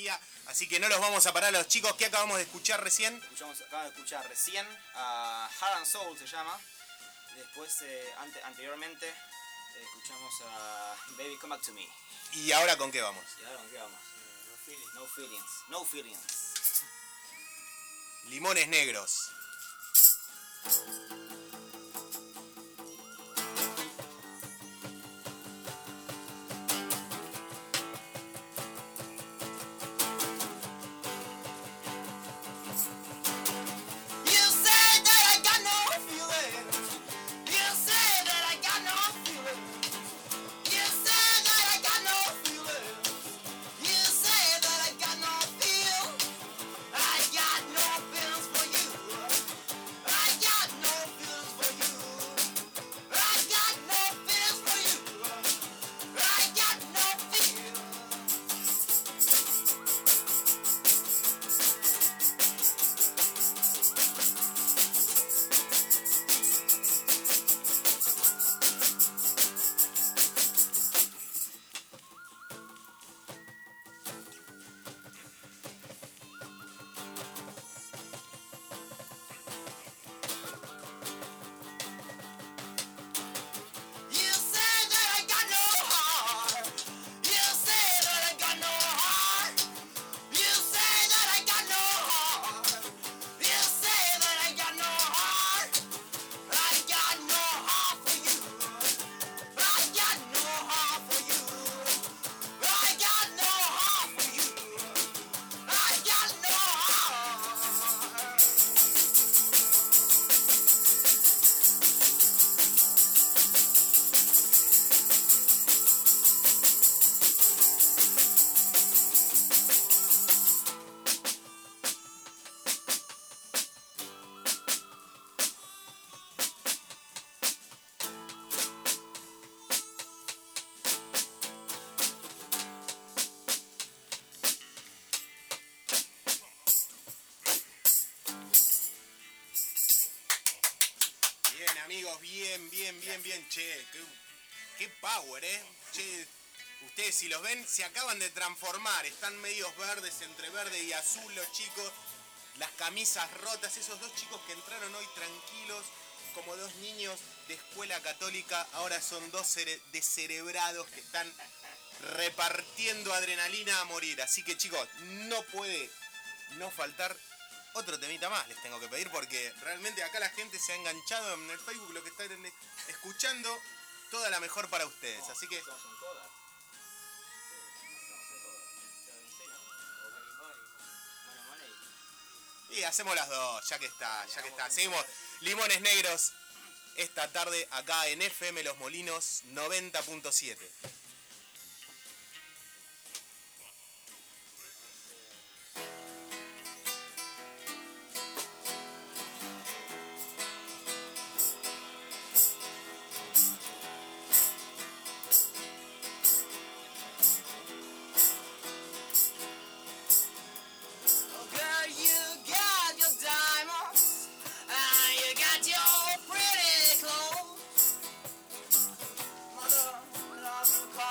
energía. Así que no los vamos a parar a los chicos que acabamos de escuchar recién. Acabamos de escuchar recién a Heart and Soul se llama. Después, anteriormente, escuchamos a Baby Come Back to Me. ¿Y ahora con qué vamos? ¿Y ahora con qué vamos? No Feelings. No Feelings. Limones Negros. Amigos, bien. Che, qué power, Che, ustedes si los ven, se acaban de transformar. Están medios verdes, entre verde y azul los chicos. Las camisas rotas. Esos dos chicos que entraron hoy tranquilos, como dos niños de escuela católica. Ahora son dos descerebrados que están repartiendo adrenalina a morir. Así que, chicos, no puede no faltar otro temita más, les tengo que pedir, porque realmente acá la gente se ha enganchado en el Facebook, lo que están escuchando, toda la mejor para ustedes. Así que... Somos un cover. Y hacemos las dos, ya que está. Seguimos Limones Negros esta tarde acá en FM Los Molinos 90.7. Call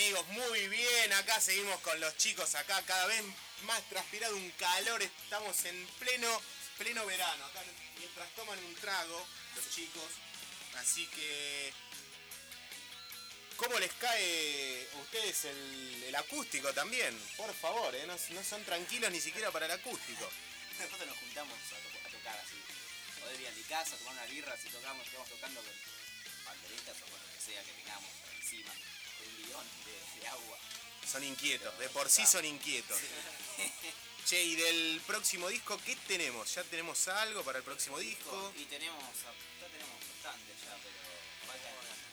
amigos? Muy bien, acá seguimos con los chicos acá, cada vez más transpirado, un calor, estamos en pleno verano, acá mientras toman un trago los chicos, así que ¿cómo les cae a ustedes el acústico también? Por favor, no son tranquilos ni siquiera para el acústico. Nosotros nos juntamos a tocar así. Poder ir a mi casa, tomar una birra, si tocamos, estamos tocando con banderitas o con lo que sea que tengamos encima, con un bidón de agua. Son inquietos, de por sí son inquietos. Che, y del próximo disco, ¿qué tenemos? ¿Ya tenemos algo para el próximo disco? Y tenemos bastante ya, pero falta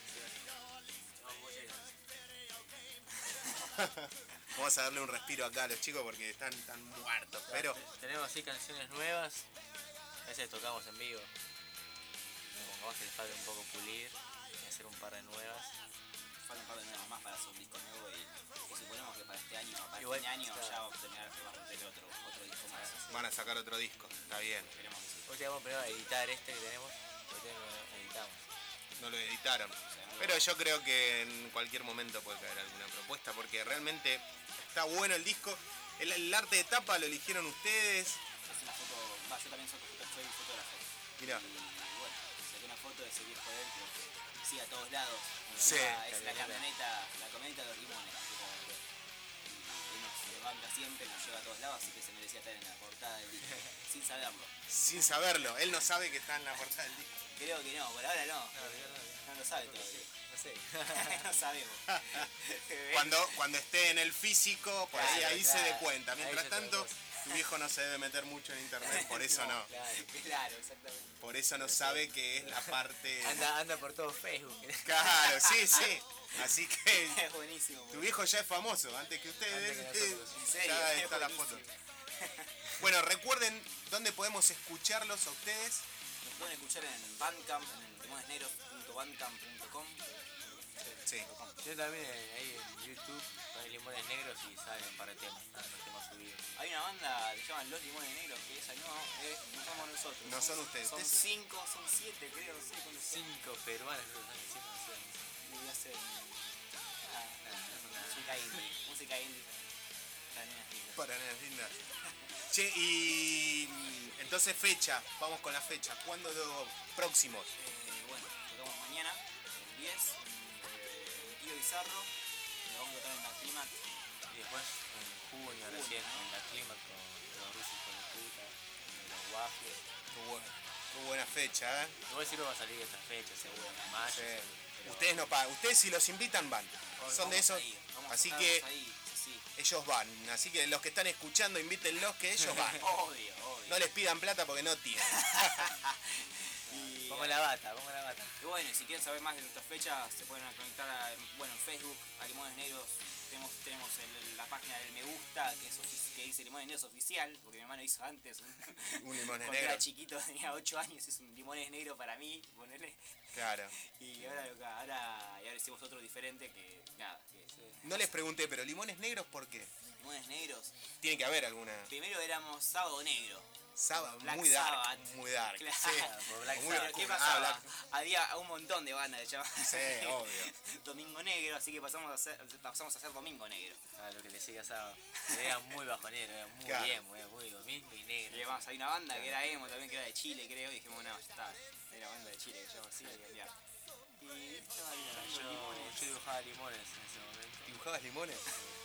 Vamos a darle un respiro acá a los chicos porque están muertos, pero Tenemos así canciones nuevas. A veces tocamos en vivo. Vamos a les falta un poco pulir y hacer un par de nuevas. falta un par de nuevas más para hacer un disco nuevo y suponemos que para este año, Igual, fin de año claro. ya vamos a terminar de meter otro disco más. van a sacar otro disco, está bien. Esperemos que sí. Hoy te vamos primero a editar este que tenemos. Hoy lo editamos. No lo editaron. Pero yo creo que en cualquier momento puede caer alguna propuesta porque realmente está bueno el disco. El arte de tapa lo eligieron ustedes. Es una foto, yo también soy fotógrafo. Mirá. Y bueno, saqué una foto de ese viejo de él que sigue a todos lados. Sí, Es la camioneta de los limones. Y nos banca siempre, nos lleva a todos lados, así que se merecía estar en la portada del disco, sin saberlo. Sin saberlo, él no sabe que está en la portada del disco. Creo que no, por ahora no. No lo sabe todavía. No sé. No sabemos. Cuando esté en el físico, por Claro, ahí se claro. dé cuenta. Ahí Mientras se tanto, te tu viejo no se debe meter mucho en internet, por eso no. Claro, exactamente. Por eso no sabe que es la parte... Anda por todo Facebook. Claro, sí. Así que Es buenísimo. tu viejo ya es famoso, antes que ustedes. Antes que nosotros. En serio, Ya es está la foto. buenísimo. Bueno, recuerden dónde podemos escucharlos a ustedes. Nos pueden escuchar en Bandcamp, en limonesnegros.bandcamp.com. Sí. Yo también ahí en YouTube ponen Limones Negros y salen para temas, los temas subidos. Hay una banda que se llaman Los Limones Negros, que esa no somos nosotros. No son ustedes. Son Ustedes- 5, son 7 creo, no sé cuántos son. 5 peruanos creo que están diciendo, no sé. Y hacen Música indie. música indie. Para nenas lindas. Para nenas lindas. Che, y entonces fecha, vamos con la fecha. ¿Cuándo próximos? Bueno, tocamos mañana, el 10, en Tío Bizarro, le vamos a tocar en la Climax. Y después en junio recién en la clima con los rusos con el puta, los waffles. Qué buena fecha, ¿eh? Igual sí va a salir esta fecha, seguro, en mayo. Sí. pero- Ustedes no pagan. Ustedes si los invitan van. Son de esos. Así que Sí, ellos van. Así que los que están escuchando, invítenlos que ellos van. obvio. No les pidan plata porque no tienen. Y, Pongo la bata. y bueno, y si quieren saber más de nuestras fechas, se pueden conectar en Facebook, a Limones Negros. Tenemos la página del me gusta, que dice Limones Negros Oficial, porque mi hermano hizo antes. Un Limones Cuando Negros. era chiquito, tenía 8 años, es un Limones Negro para mí, ponele. Claro. Y ahora hicimos otro diferente que, nada, No les pregunté, pero limones negros, ¿por qué? Limones Negros. Tiene que haber alguna. Primero éramos Sábado Negro. Sábado, Black muy dark. Sabbath. Muy dark. Claro. Sí. Por Black Muy Sabbath. Pero ¿qué oscuro. pasaba? Black- Había un montón de bandas que llamaban Sí, obvio. Domingo Negro, así que pasamos a hacer Domingo Negro. A lo que le sigue asado. Se veía muy bajonero, era muy Claro. bien, muy domingo y Y negro. además hay una banda que era emo también, que era de Chile, creo, y dijimos, no, ya está, era banda de Chile, que yo así, hay que cambiar. Y estaba dibujando limones. Yo dibujaba limones en ese momento. ¿Dibujabas limones?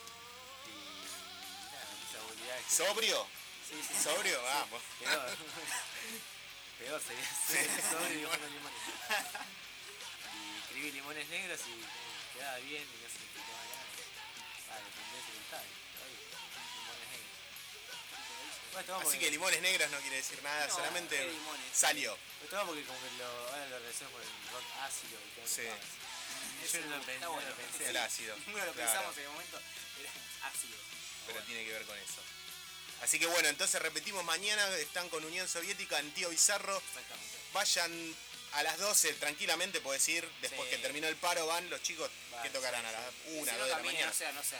Y nada, mucha habilidad. ¿Sobrio? Sí. ¿Sobrio? Vamos. Peor. Peor sería ser sobre dibujando limones. Y escribí limones negros y quedaba bien y no se me explicaba nada. Vale, tendré que gustar. Limones negros. Bueno, tomamos Así que limones negros no quiere decir nada, No, solamente ¿qué limones? salió. lo tomamos porque como que ahora lo relaciono con el rock ácido y todo Sí. eso. Yo no lo pensé, Está no bueno. lo pensé. El ácido. Ninguno lo Claro. pensamos en el momento, era ácido. Pero tiene que ver con eso. Así que bueno, entonces repetimos, mañana están con Unión Soviética en Tío Bizarro. Exactamente. Vayan a las 12 tranquilamente, puedes ir. Después Sí. que terminó el paro van los chicos que Van, tocarán a las Y 1, si 2 no, de la caminen, mañana.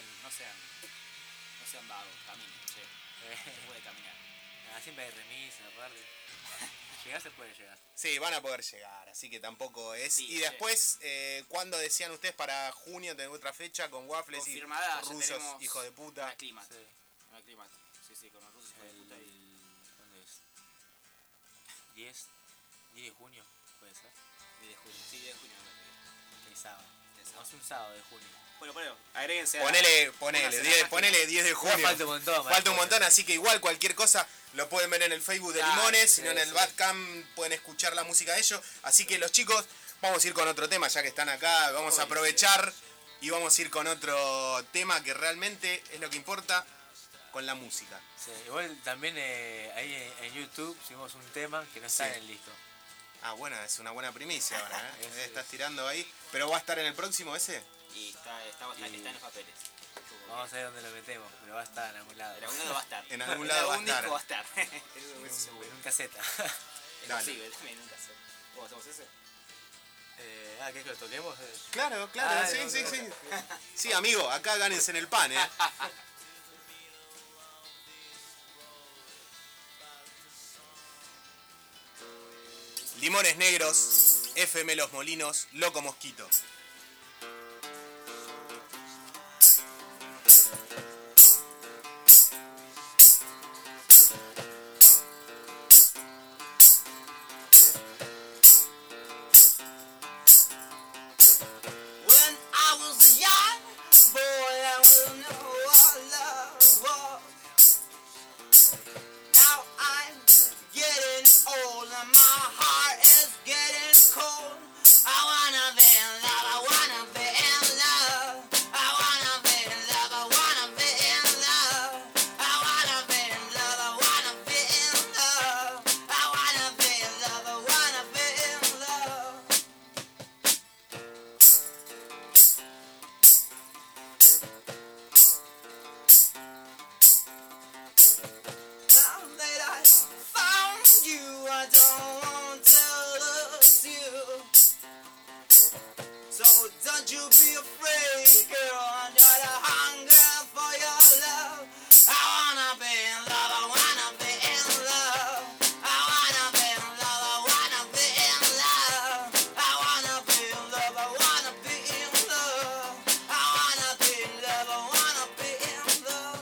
no sean vagos, caminen, che. Se puede caminar. Nada, siempre hay remis, aparte. llegar se puede llegar. Sí, van a poder llegar, así que tampoco es. Sí, y después, ¿cuándo decían ustedes para junio tener otra fecha con waffles Confirmada, y ya rusos, tenemos hijos de puta? Una clima. Sí. Una clima. Sí, con los rusos hijos de puta y... ¿Dónde es? 10 de junio, puede ser. 10 de junio. Sí, 10 de junio. me parece. El sábado. El sábado. Vamos un sábado de junio. Bueno, agréguense a... Ponele pónganse en la 10, página. ponele 10 de junio. Falta un montón. Falta un montón, así que igual cualquier cosa lo pueden ver en el Facebook de Ah, Limones, sí, si no en el sí. Badcamp pueden escuchar la música de ellos. Así que los chicos, vamos a ir con otro tema, ya que están acá, vamos a Uy, aprovechar y vamos a ir con otro tema que realmente es lo que importa con la música. Sí, igual también ahí en YouTube subimos un tema que no está Sí. en el listo. Ah, bueno, es una buena primicia ahora, ¿eh? Sí. Estás tirando ahí. ¿Pero va a estar en el próximo ese? Y está en los papeles. Vamos a ver dónde lo metemos, pero va a estar en algún lado. En algún lado va a estar. En algún lado va a algún disco estar. va a estar. Eso es seguro. En un caseta. Es Dale. posible, también nunca sé. ¿Cómo hacemos ese? ¿Qué que lo toquemos? Claro, Ah, sí, no, sí, no. sí. Sí, amigo, acá gánense en el pan, ¿eh? Limones Negros, FM Los Molinos, Loco Mosquito. When I was a young boy, I wouldn't know what love was. Now I'm getting old and my heart is getting cold. I wanna be in love, I wanna be in love. I wanna be in love, I wanna be in love. I wanna be in love, I wanna be in love. I wanna be in love, I wanna be in love. Now that I found you, I don't want to lose you. So don't you be afraid, girl. I got a hunger for your love. I wanna be in love. I wanna be in love. I wanna be in love. I wanna be in love. I wanna be in love. I wanna be in love. I wanna be in love. I wanna be in love.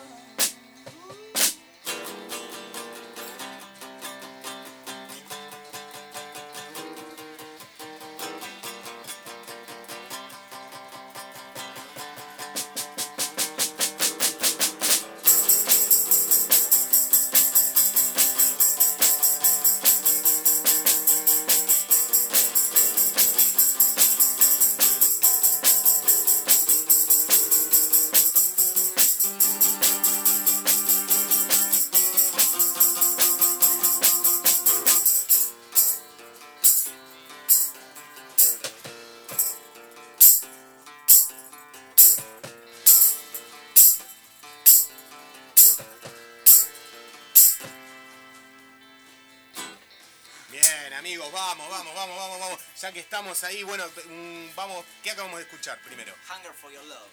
Bien, amigos, vamos. Ya que estamos ahí, bueno, vamos, ¿qué acabamos de escuchar primero? Hunger for Your Love.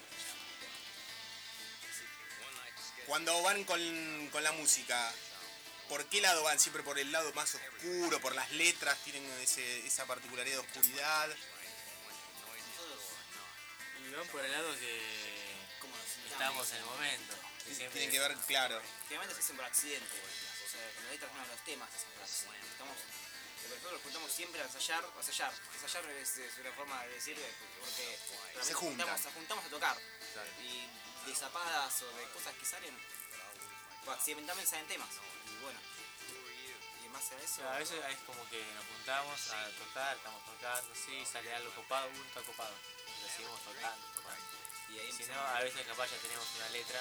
Cuando van con la música, ¿por qué lado van? ¿Siempre por el lado más oscuro, por las letras? ¿Tienen esa particularidad de oscuridad? Y van por el lado que ¿Cómo nos sintamos? estamos en el momento. Que siempre Tienen que ver, claro. Generalmente se hacen por accidente. O sea, las letras no, los temas se hacen por accidente. Nosotros nos juntamos siempre a ensayar. Ensayar es una forma de decir porque realmente juntan. nos juntamos a tocar. Y de zapadas o de cosas que salen, o accidentalmente salen temas. Y bueno, y en base a eso... a veces es como que nos juntamos a tocar, estamos tocando, sí, sale algo copado, uno está copado. Lo seguimos tocando. Y ahí Si no, empezamos- a veces capaz ya tenemos una letra.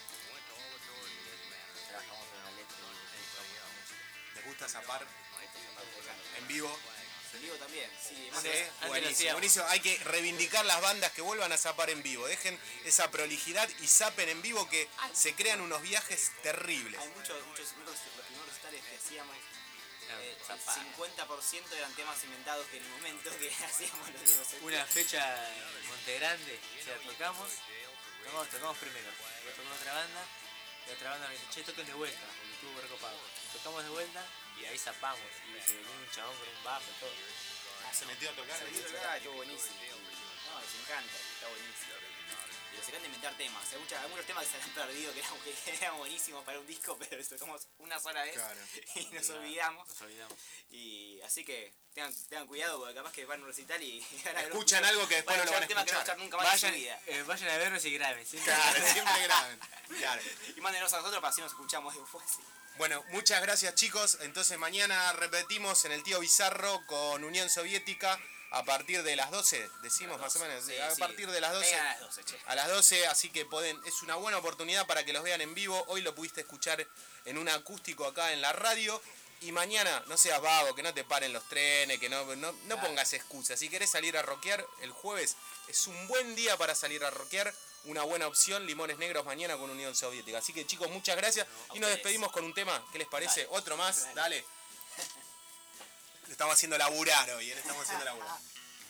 Trabajamos en la letra y buscamos la música. ¿Les gusta zapar en vivo? En vivo también, sí. Sí, antes lo buenísimo, hacíamos. buenísimo. Hay que reivindicar las bandas que vuelvan a zapar en vivo. Dejen esa prolijidad y zapen en vivo, que se crean unos viajes terribles. Hay muchos los primeros recitales que hacíamos, el zapar. 50% eran temas inventados que en el momento que hacíamos los de los Una fecha en Monte Grande, o sea, tocamos primero, luego tocó otra banda, y otra banda me dice, che, toquen de vuelta, porque estuvo recopado. Tocamos de vuelta Y ahí zapamos. Y se vino un chabón con un bajo y todo. Se metió a tocar. Estuvo buenísimo. No, les encanta, está buenísimo. Y les encanta inventar temas. Hay algunos temas que se han perdido que eran buenísimos para un disco, pero los tocamos una sola vez y nos olvidamos. Y así que tengan cuidado porque capaz que van a un recital y escuchan algo que después no lo van a temas que no escuchar. nunca más en su vida. Vayan a vernos y graben. Claro, siempre graben. Claro. Y mándenos a nosotros para así nos escuchamos después. Bueno, muchas gracias chicos. Entonces mañana repetimos en el Tío Bizarro con Unión Soviética a partir de las 12, decimos más o menos. Sí, a partir de las 12. Vengan a las 12, che. A las 12, así que es una buena oportunidad para que los vean en vivo. Hoy lo pudiste escuchar en un acústico acá en la radio. Y mañana no seas vago, que no te paren los trenes, que no pongas excusas. Si querés salir a rockear el jueves, es un buen día para salir a rockear. Una buena opción, Limones Negros mañana con Unión Soviética. Así que chicos, muchas gracias. Y nos despedimos con un tema. ¿Qué les parece? Dale. Otro más, dale. Le estamos haciendo laburar hoy, le estamos haciendo laburar.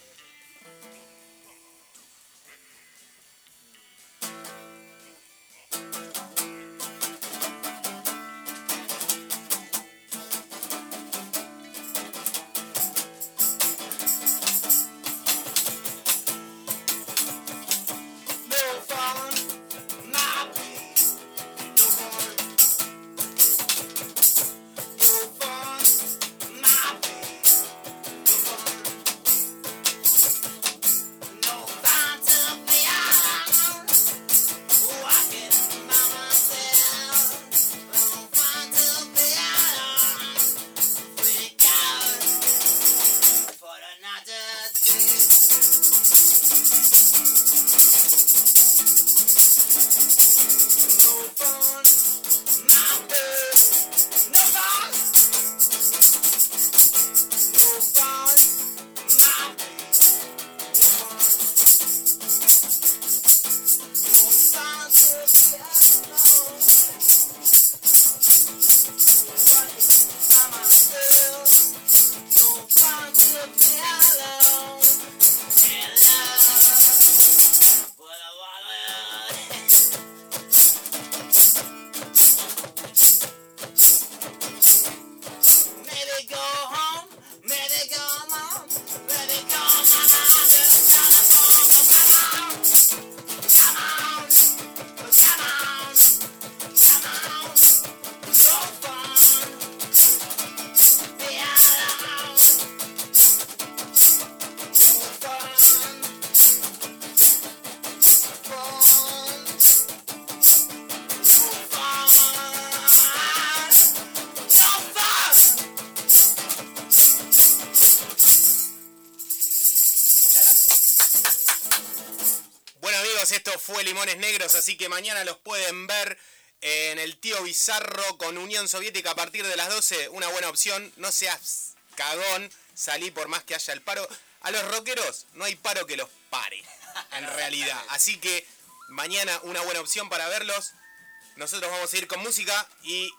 Esto fue Limones Negros, así que mañana los pueden ver en el Tío Bizarro con Unión Soviética a partir de las 12. Una buena opción, no seas cagón, salí por más que haya el paro. A los rockeros no hay paro que los pare, en realidad. Así que mañana una buena opción para verlos. Nosotros vamos a ir con música y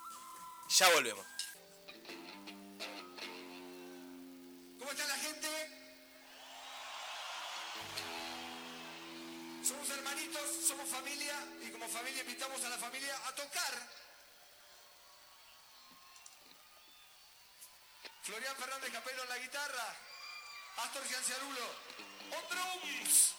ya volvemos. ¿Cómo está la gente? Somos hermanitos, somos familia y como familia invitamos a la familia a tocar. Florian Fernández Capello en la guitarra, Astor Gianciarulo on drums.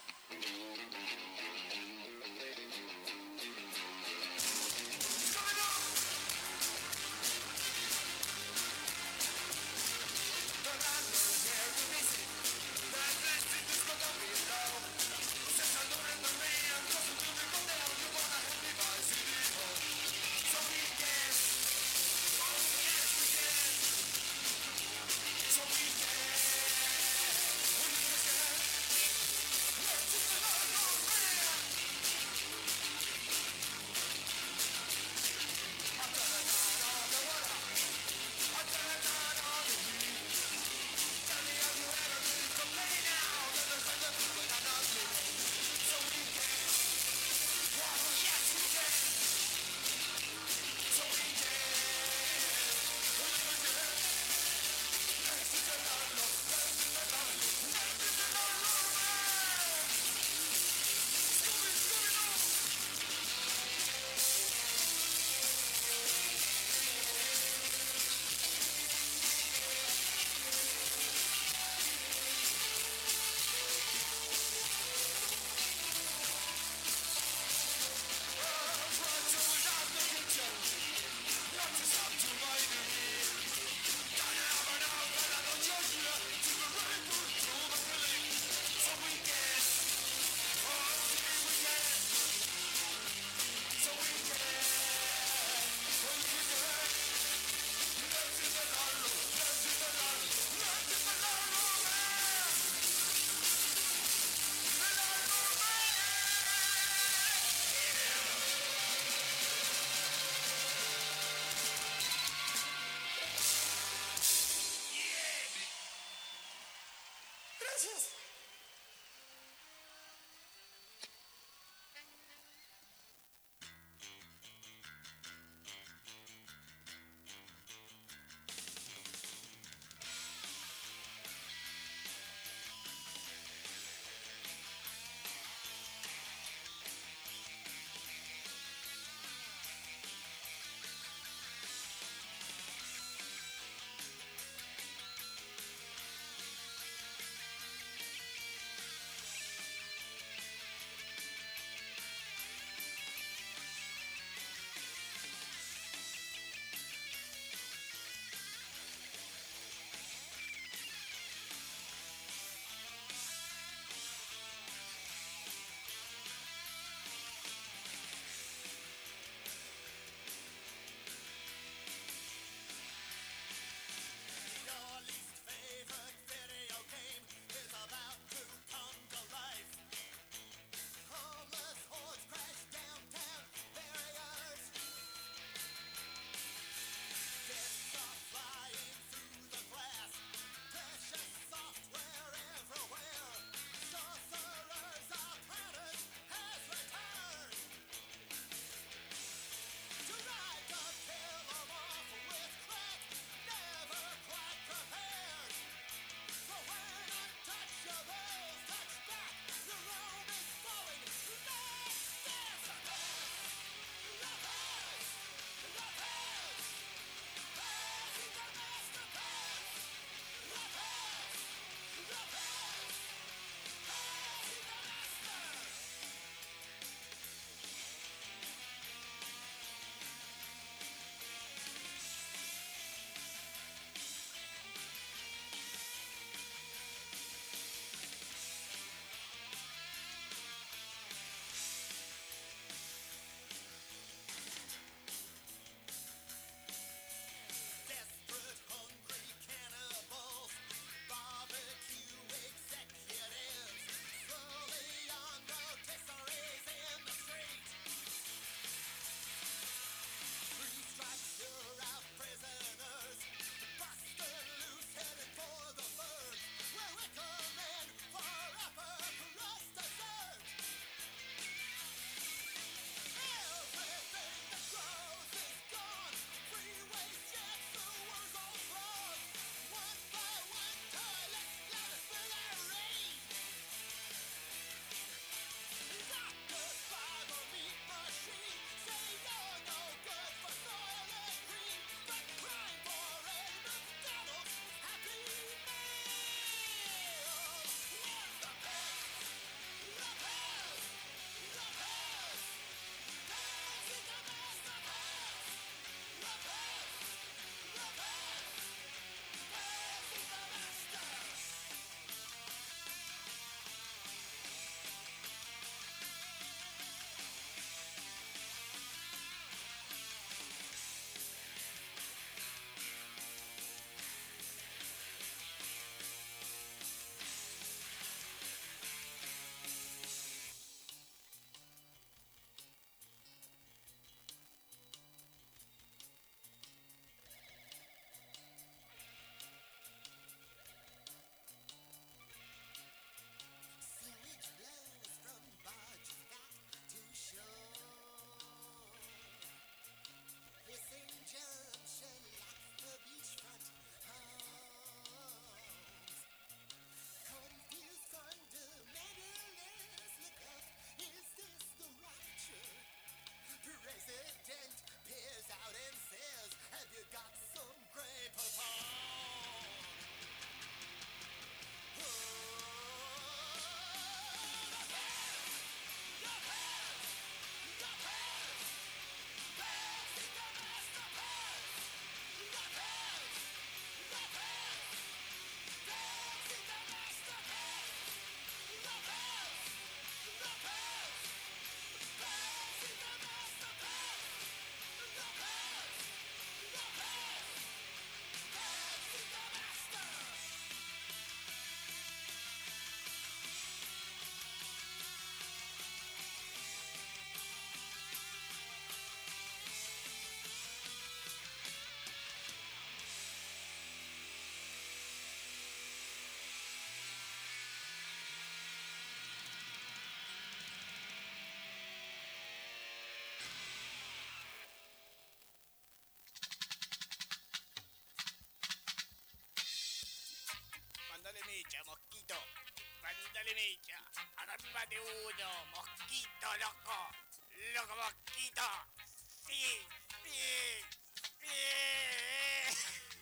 derecha. Arrímate uno, mosquito, loco. Loco mosquito. Sí, sí, sí.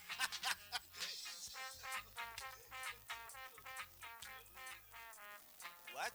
What?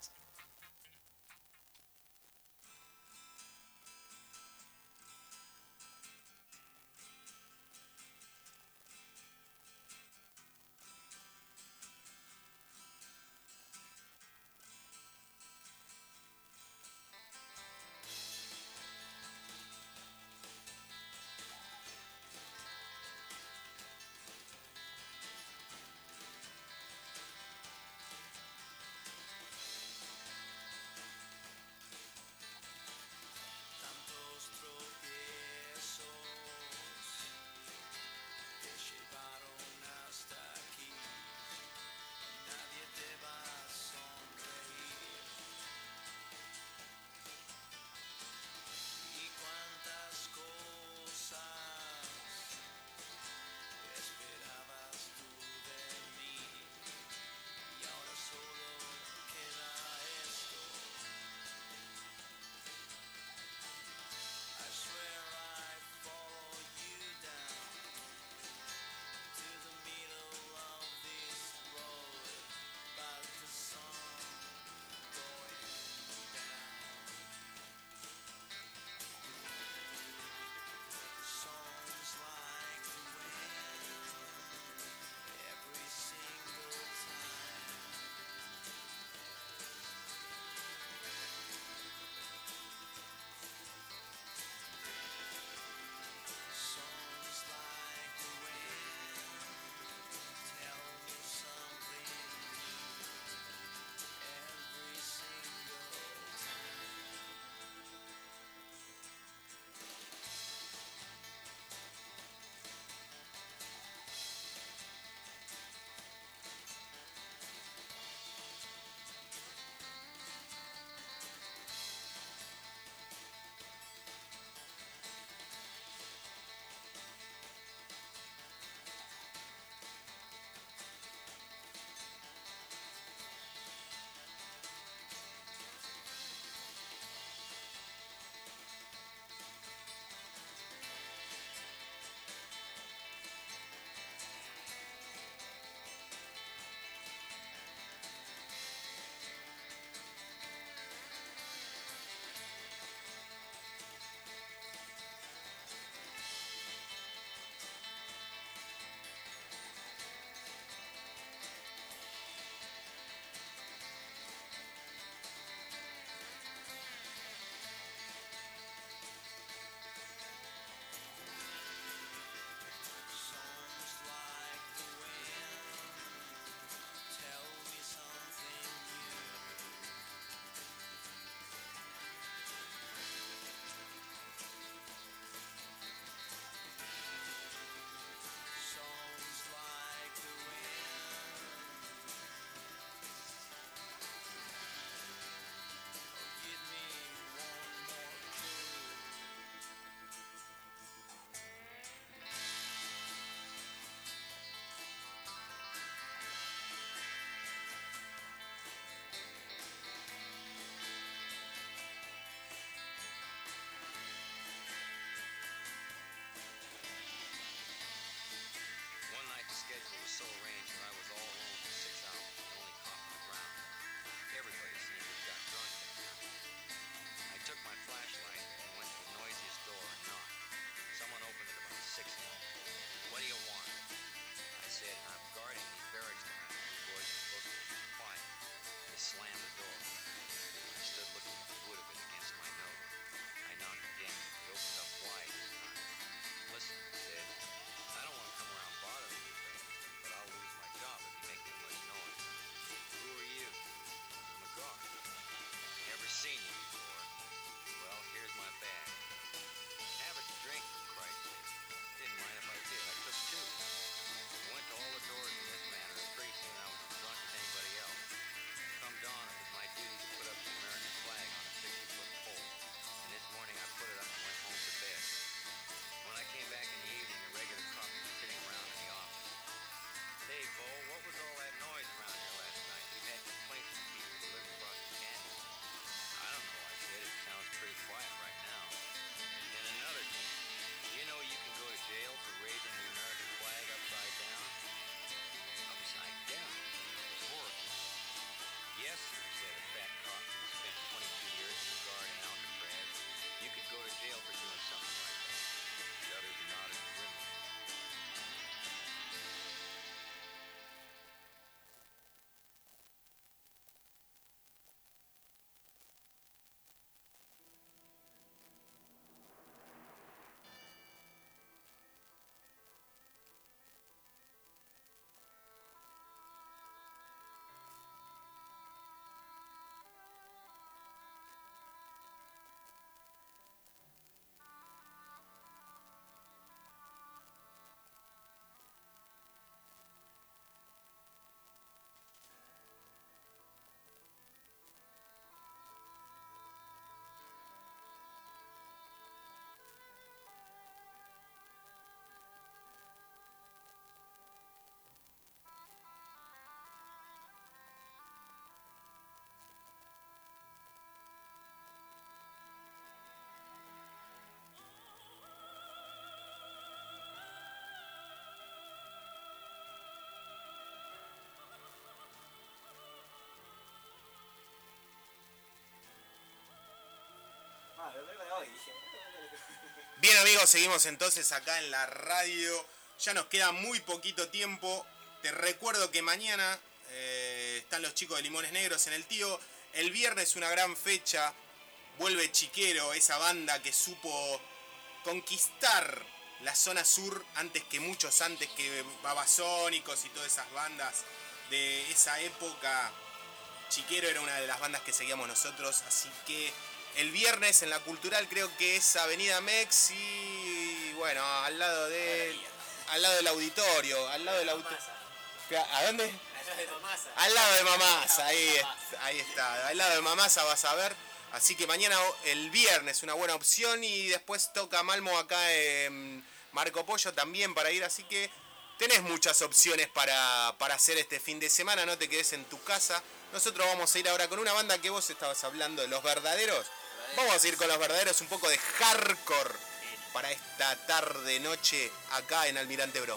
lo traigo para hoy, dije. Bien amigos, seguimos entonces acá en la radio. Ya nos queda muy poquito tiempo. Te recuerdo que mañana están los chicos de Limones Negros en el Tío. El viernes una gran fecha. Vuelve Chiquero, esa banda que supo conquistar la zona sur antes que Babasónicos y todas esas bandas de esa época. Chiquero era una de las bandas que seguíamos nosotros, así que el viernes en la Cultural creo que es Avenida Mex y bueno, al lado del auditorio, ¿A dónde? Al lado de Mamasa, ahí está, al lado de Mamasa vas a ver. Así que mañana, el viernes, una buena opción y después toca Malmo acá en Marco Pollo también para ir, así que tenés muchas opciones para hacer este fin de semana, no te quedes en tu casa. Nosotros vamos a ir ahora con una banda que vos estabas hablando, de Los Verdaderos. Vamos a ir con Los Verdaderos, un poco de hardcore para esta tarde, noche, acá en Almirante Brown.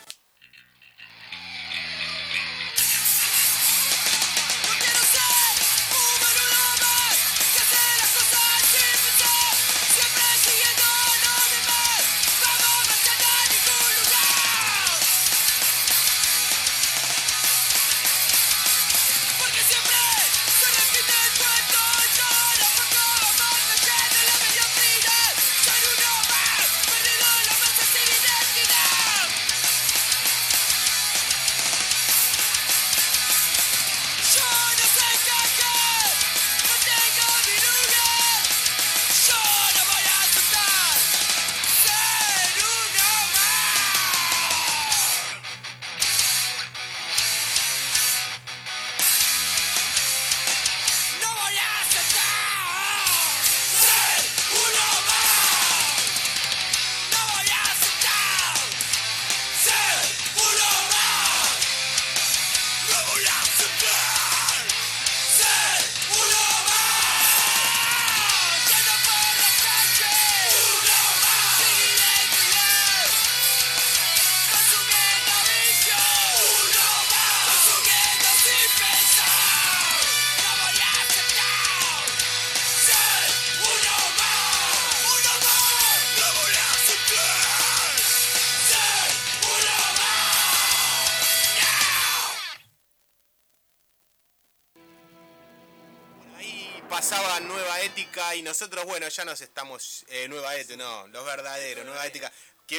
Pasaba Nueva Ética y nosotros, bueno, ya nos estamos... Nueva Ética, no, Los Verdaderos, Nueva Ética.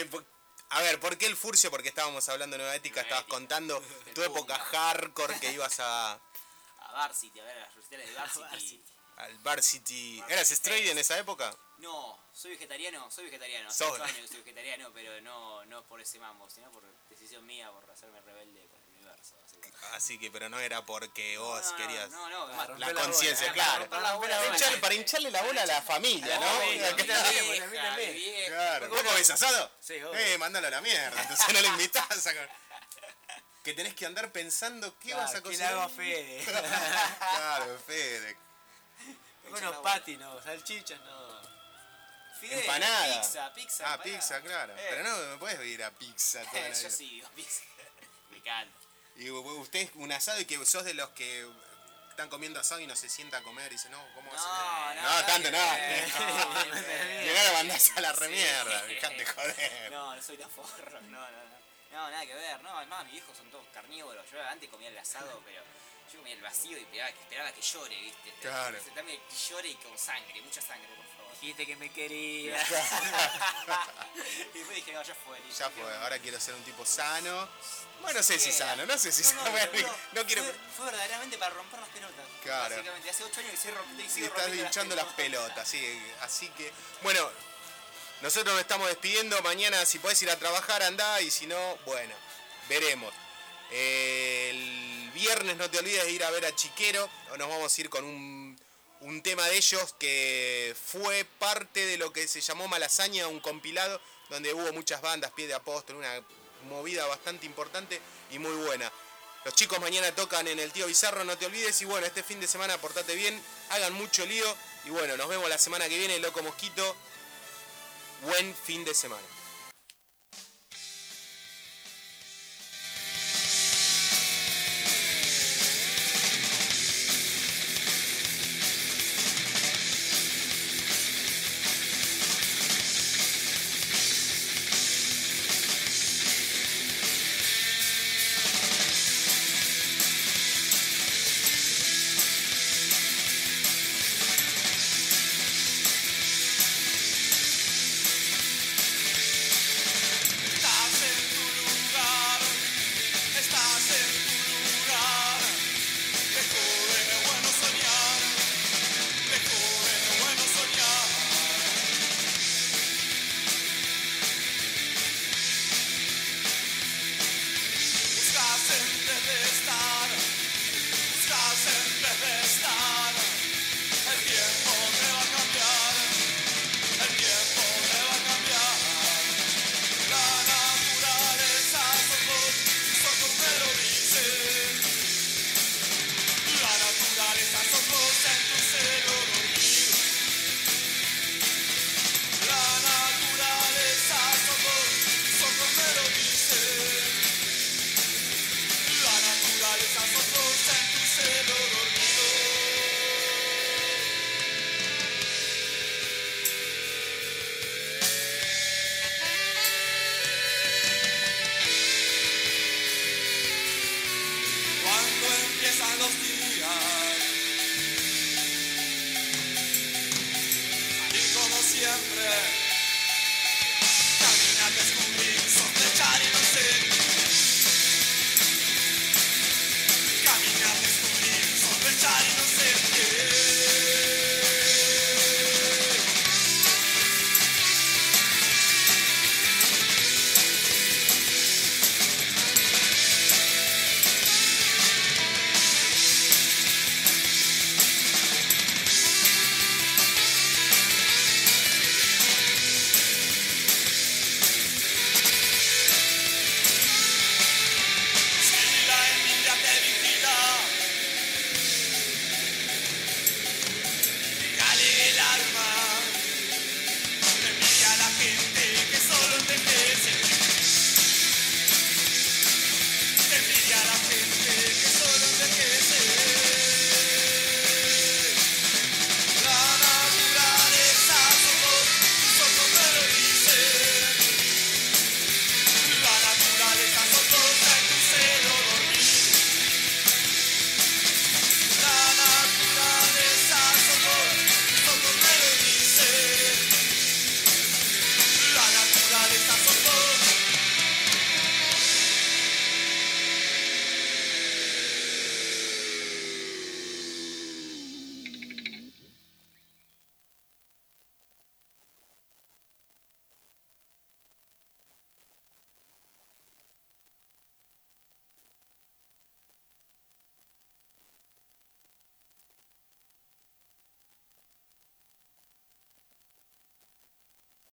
A ver, ¿por qué el Furcio? Porque estábamos hablando de Nueva Ética, estabas contando tu época hardcore que ibas a Varsity, a ver, a las recitales de Varsity. Al Varsity. ¿Eras straight en esa época? No, soy vegetariano. Hace 8 años que soy vegetariano, pero no por ese mambo, sino por decisión mía, por hacerme rebelde con el universo. Así que, pero no era porque vos querías la conciencia, claro. Para hincharle la bola a la familia, ¿no? Claro. ¿Vos comés asado? Sí, mándalo a la mierda, entonces no le invitás a... Que tenés que andar pensando qué vas a cocinar. ¿Qué le hago a Fede? Claro, Fede. Unos patis, no, salchichas, no. Fideo, empanada. Pizza. Pizza, claro. Pero no me puedes ir a pizza toda la vida. Yo sí, a pizza. Me encanta. Y usted un asado y que sos de los que están comiendo asado y no se sienta a comer y dice, no, ¿cómo vas a hacer? No, tanto no. Llegar a mandás a la remierda, dejate joder. No soy tan forro, no, nada que ver, no, además mis viejos son todos carnívoros, yo antes comía el asado, pero yo comía el vacío y esperaba que llore, ¿viste? Claro. Entonces, también que llore y con sangre, mucha sangre, por favor. Dijiste que me querías. Y después dije, no, ya fue. Ya fue, ahora quiero ser un tipo sano. Bueno, no sé si sano, no sé si sano. No quiero... Fue verdaderamente para romper las pelotas. Claro. Básicamente, hace 8 años que sigo rompiendo y estás hinchando las pelotas, sí. Así que, bueno, nosotros nos estamos despidiendo. Mañana, si podés ir a trabajar, andá. Y si no, bueno, veremos. El viernes no te olvides de ir a ver a Chiquero. Nos vamos a ir con un tema de ellos que fue parte de lo que se llamó Malasaña, un compilado donde hubo muchas bandas, Pie de Apóstol, una movida bastante importante y muy buena. Los chicos mañana tocan en el Tío Bizarro, no te olvides. Y bueno, este fin de semana portate bien, hagan mucho lío. Y bueno, nos vemos la semana que viene, Loco Mosquito. Buen fin de semana.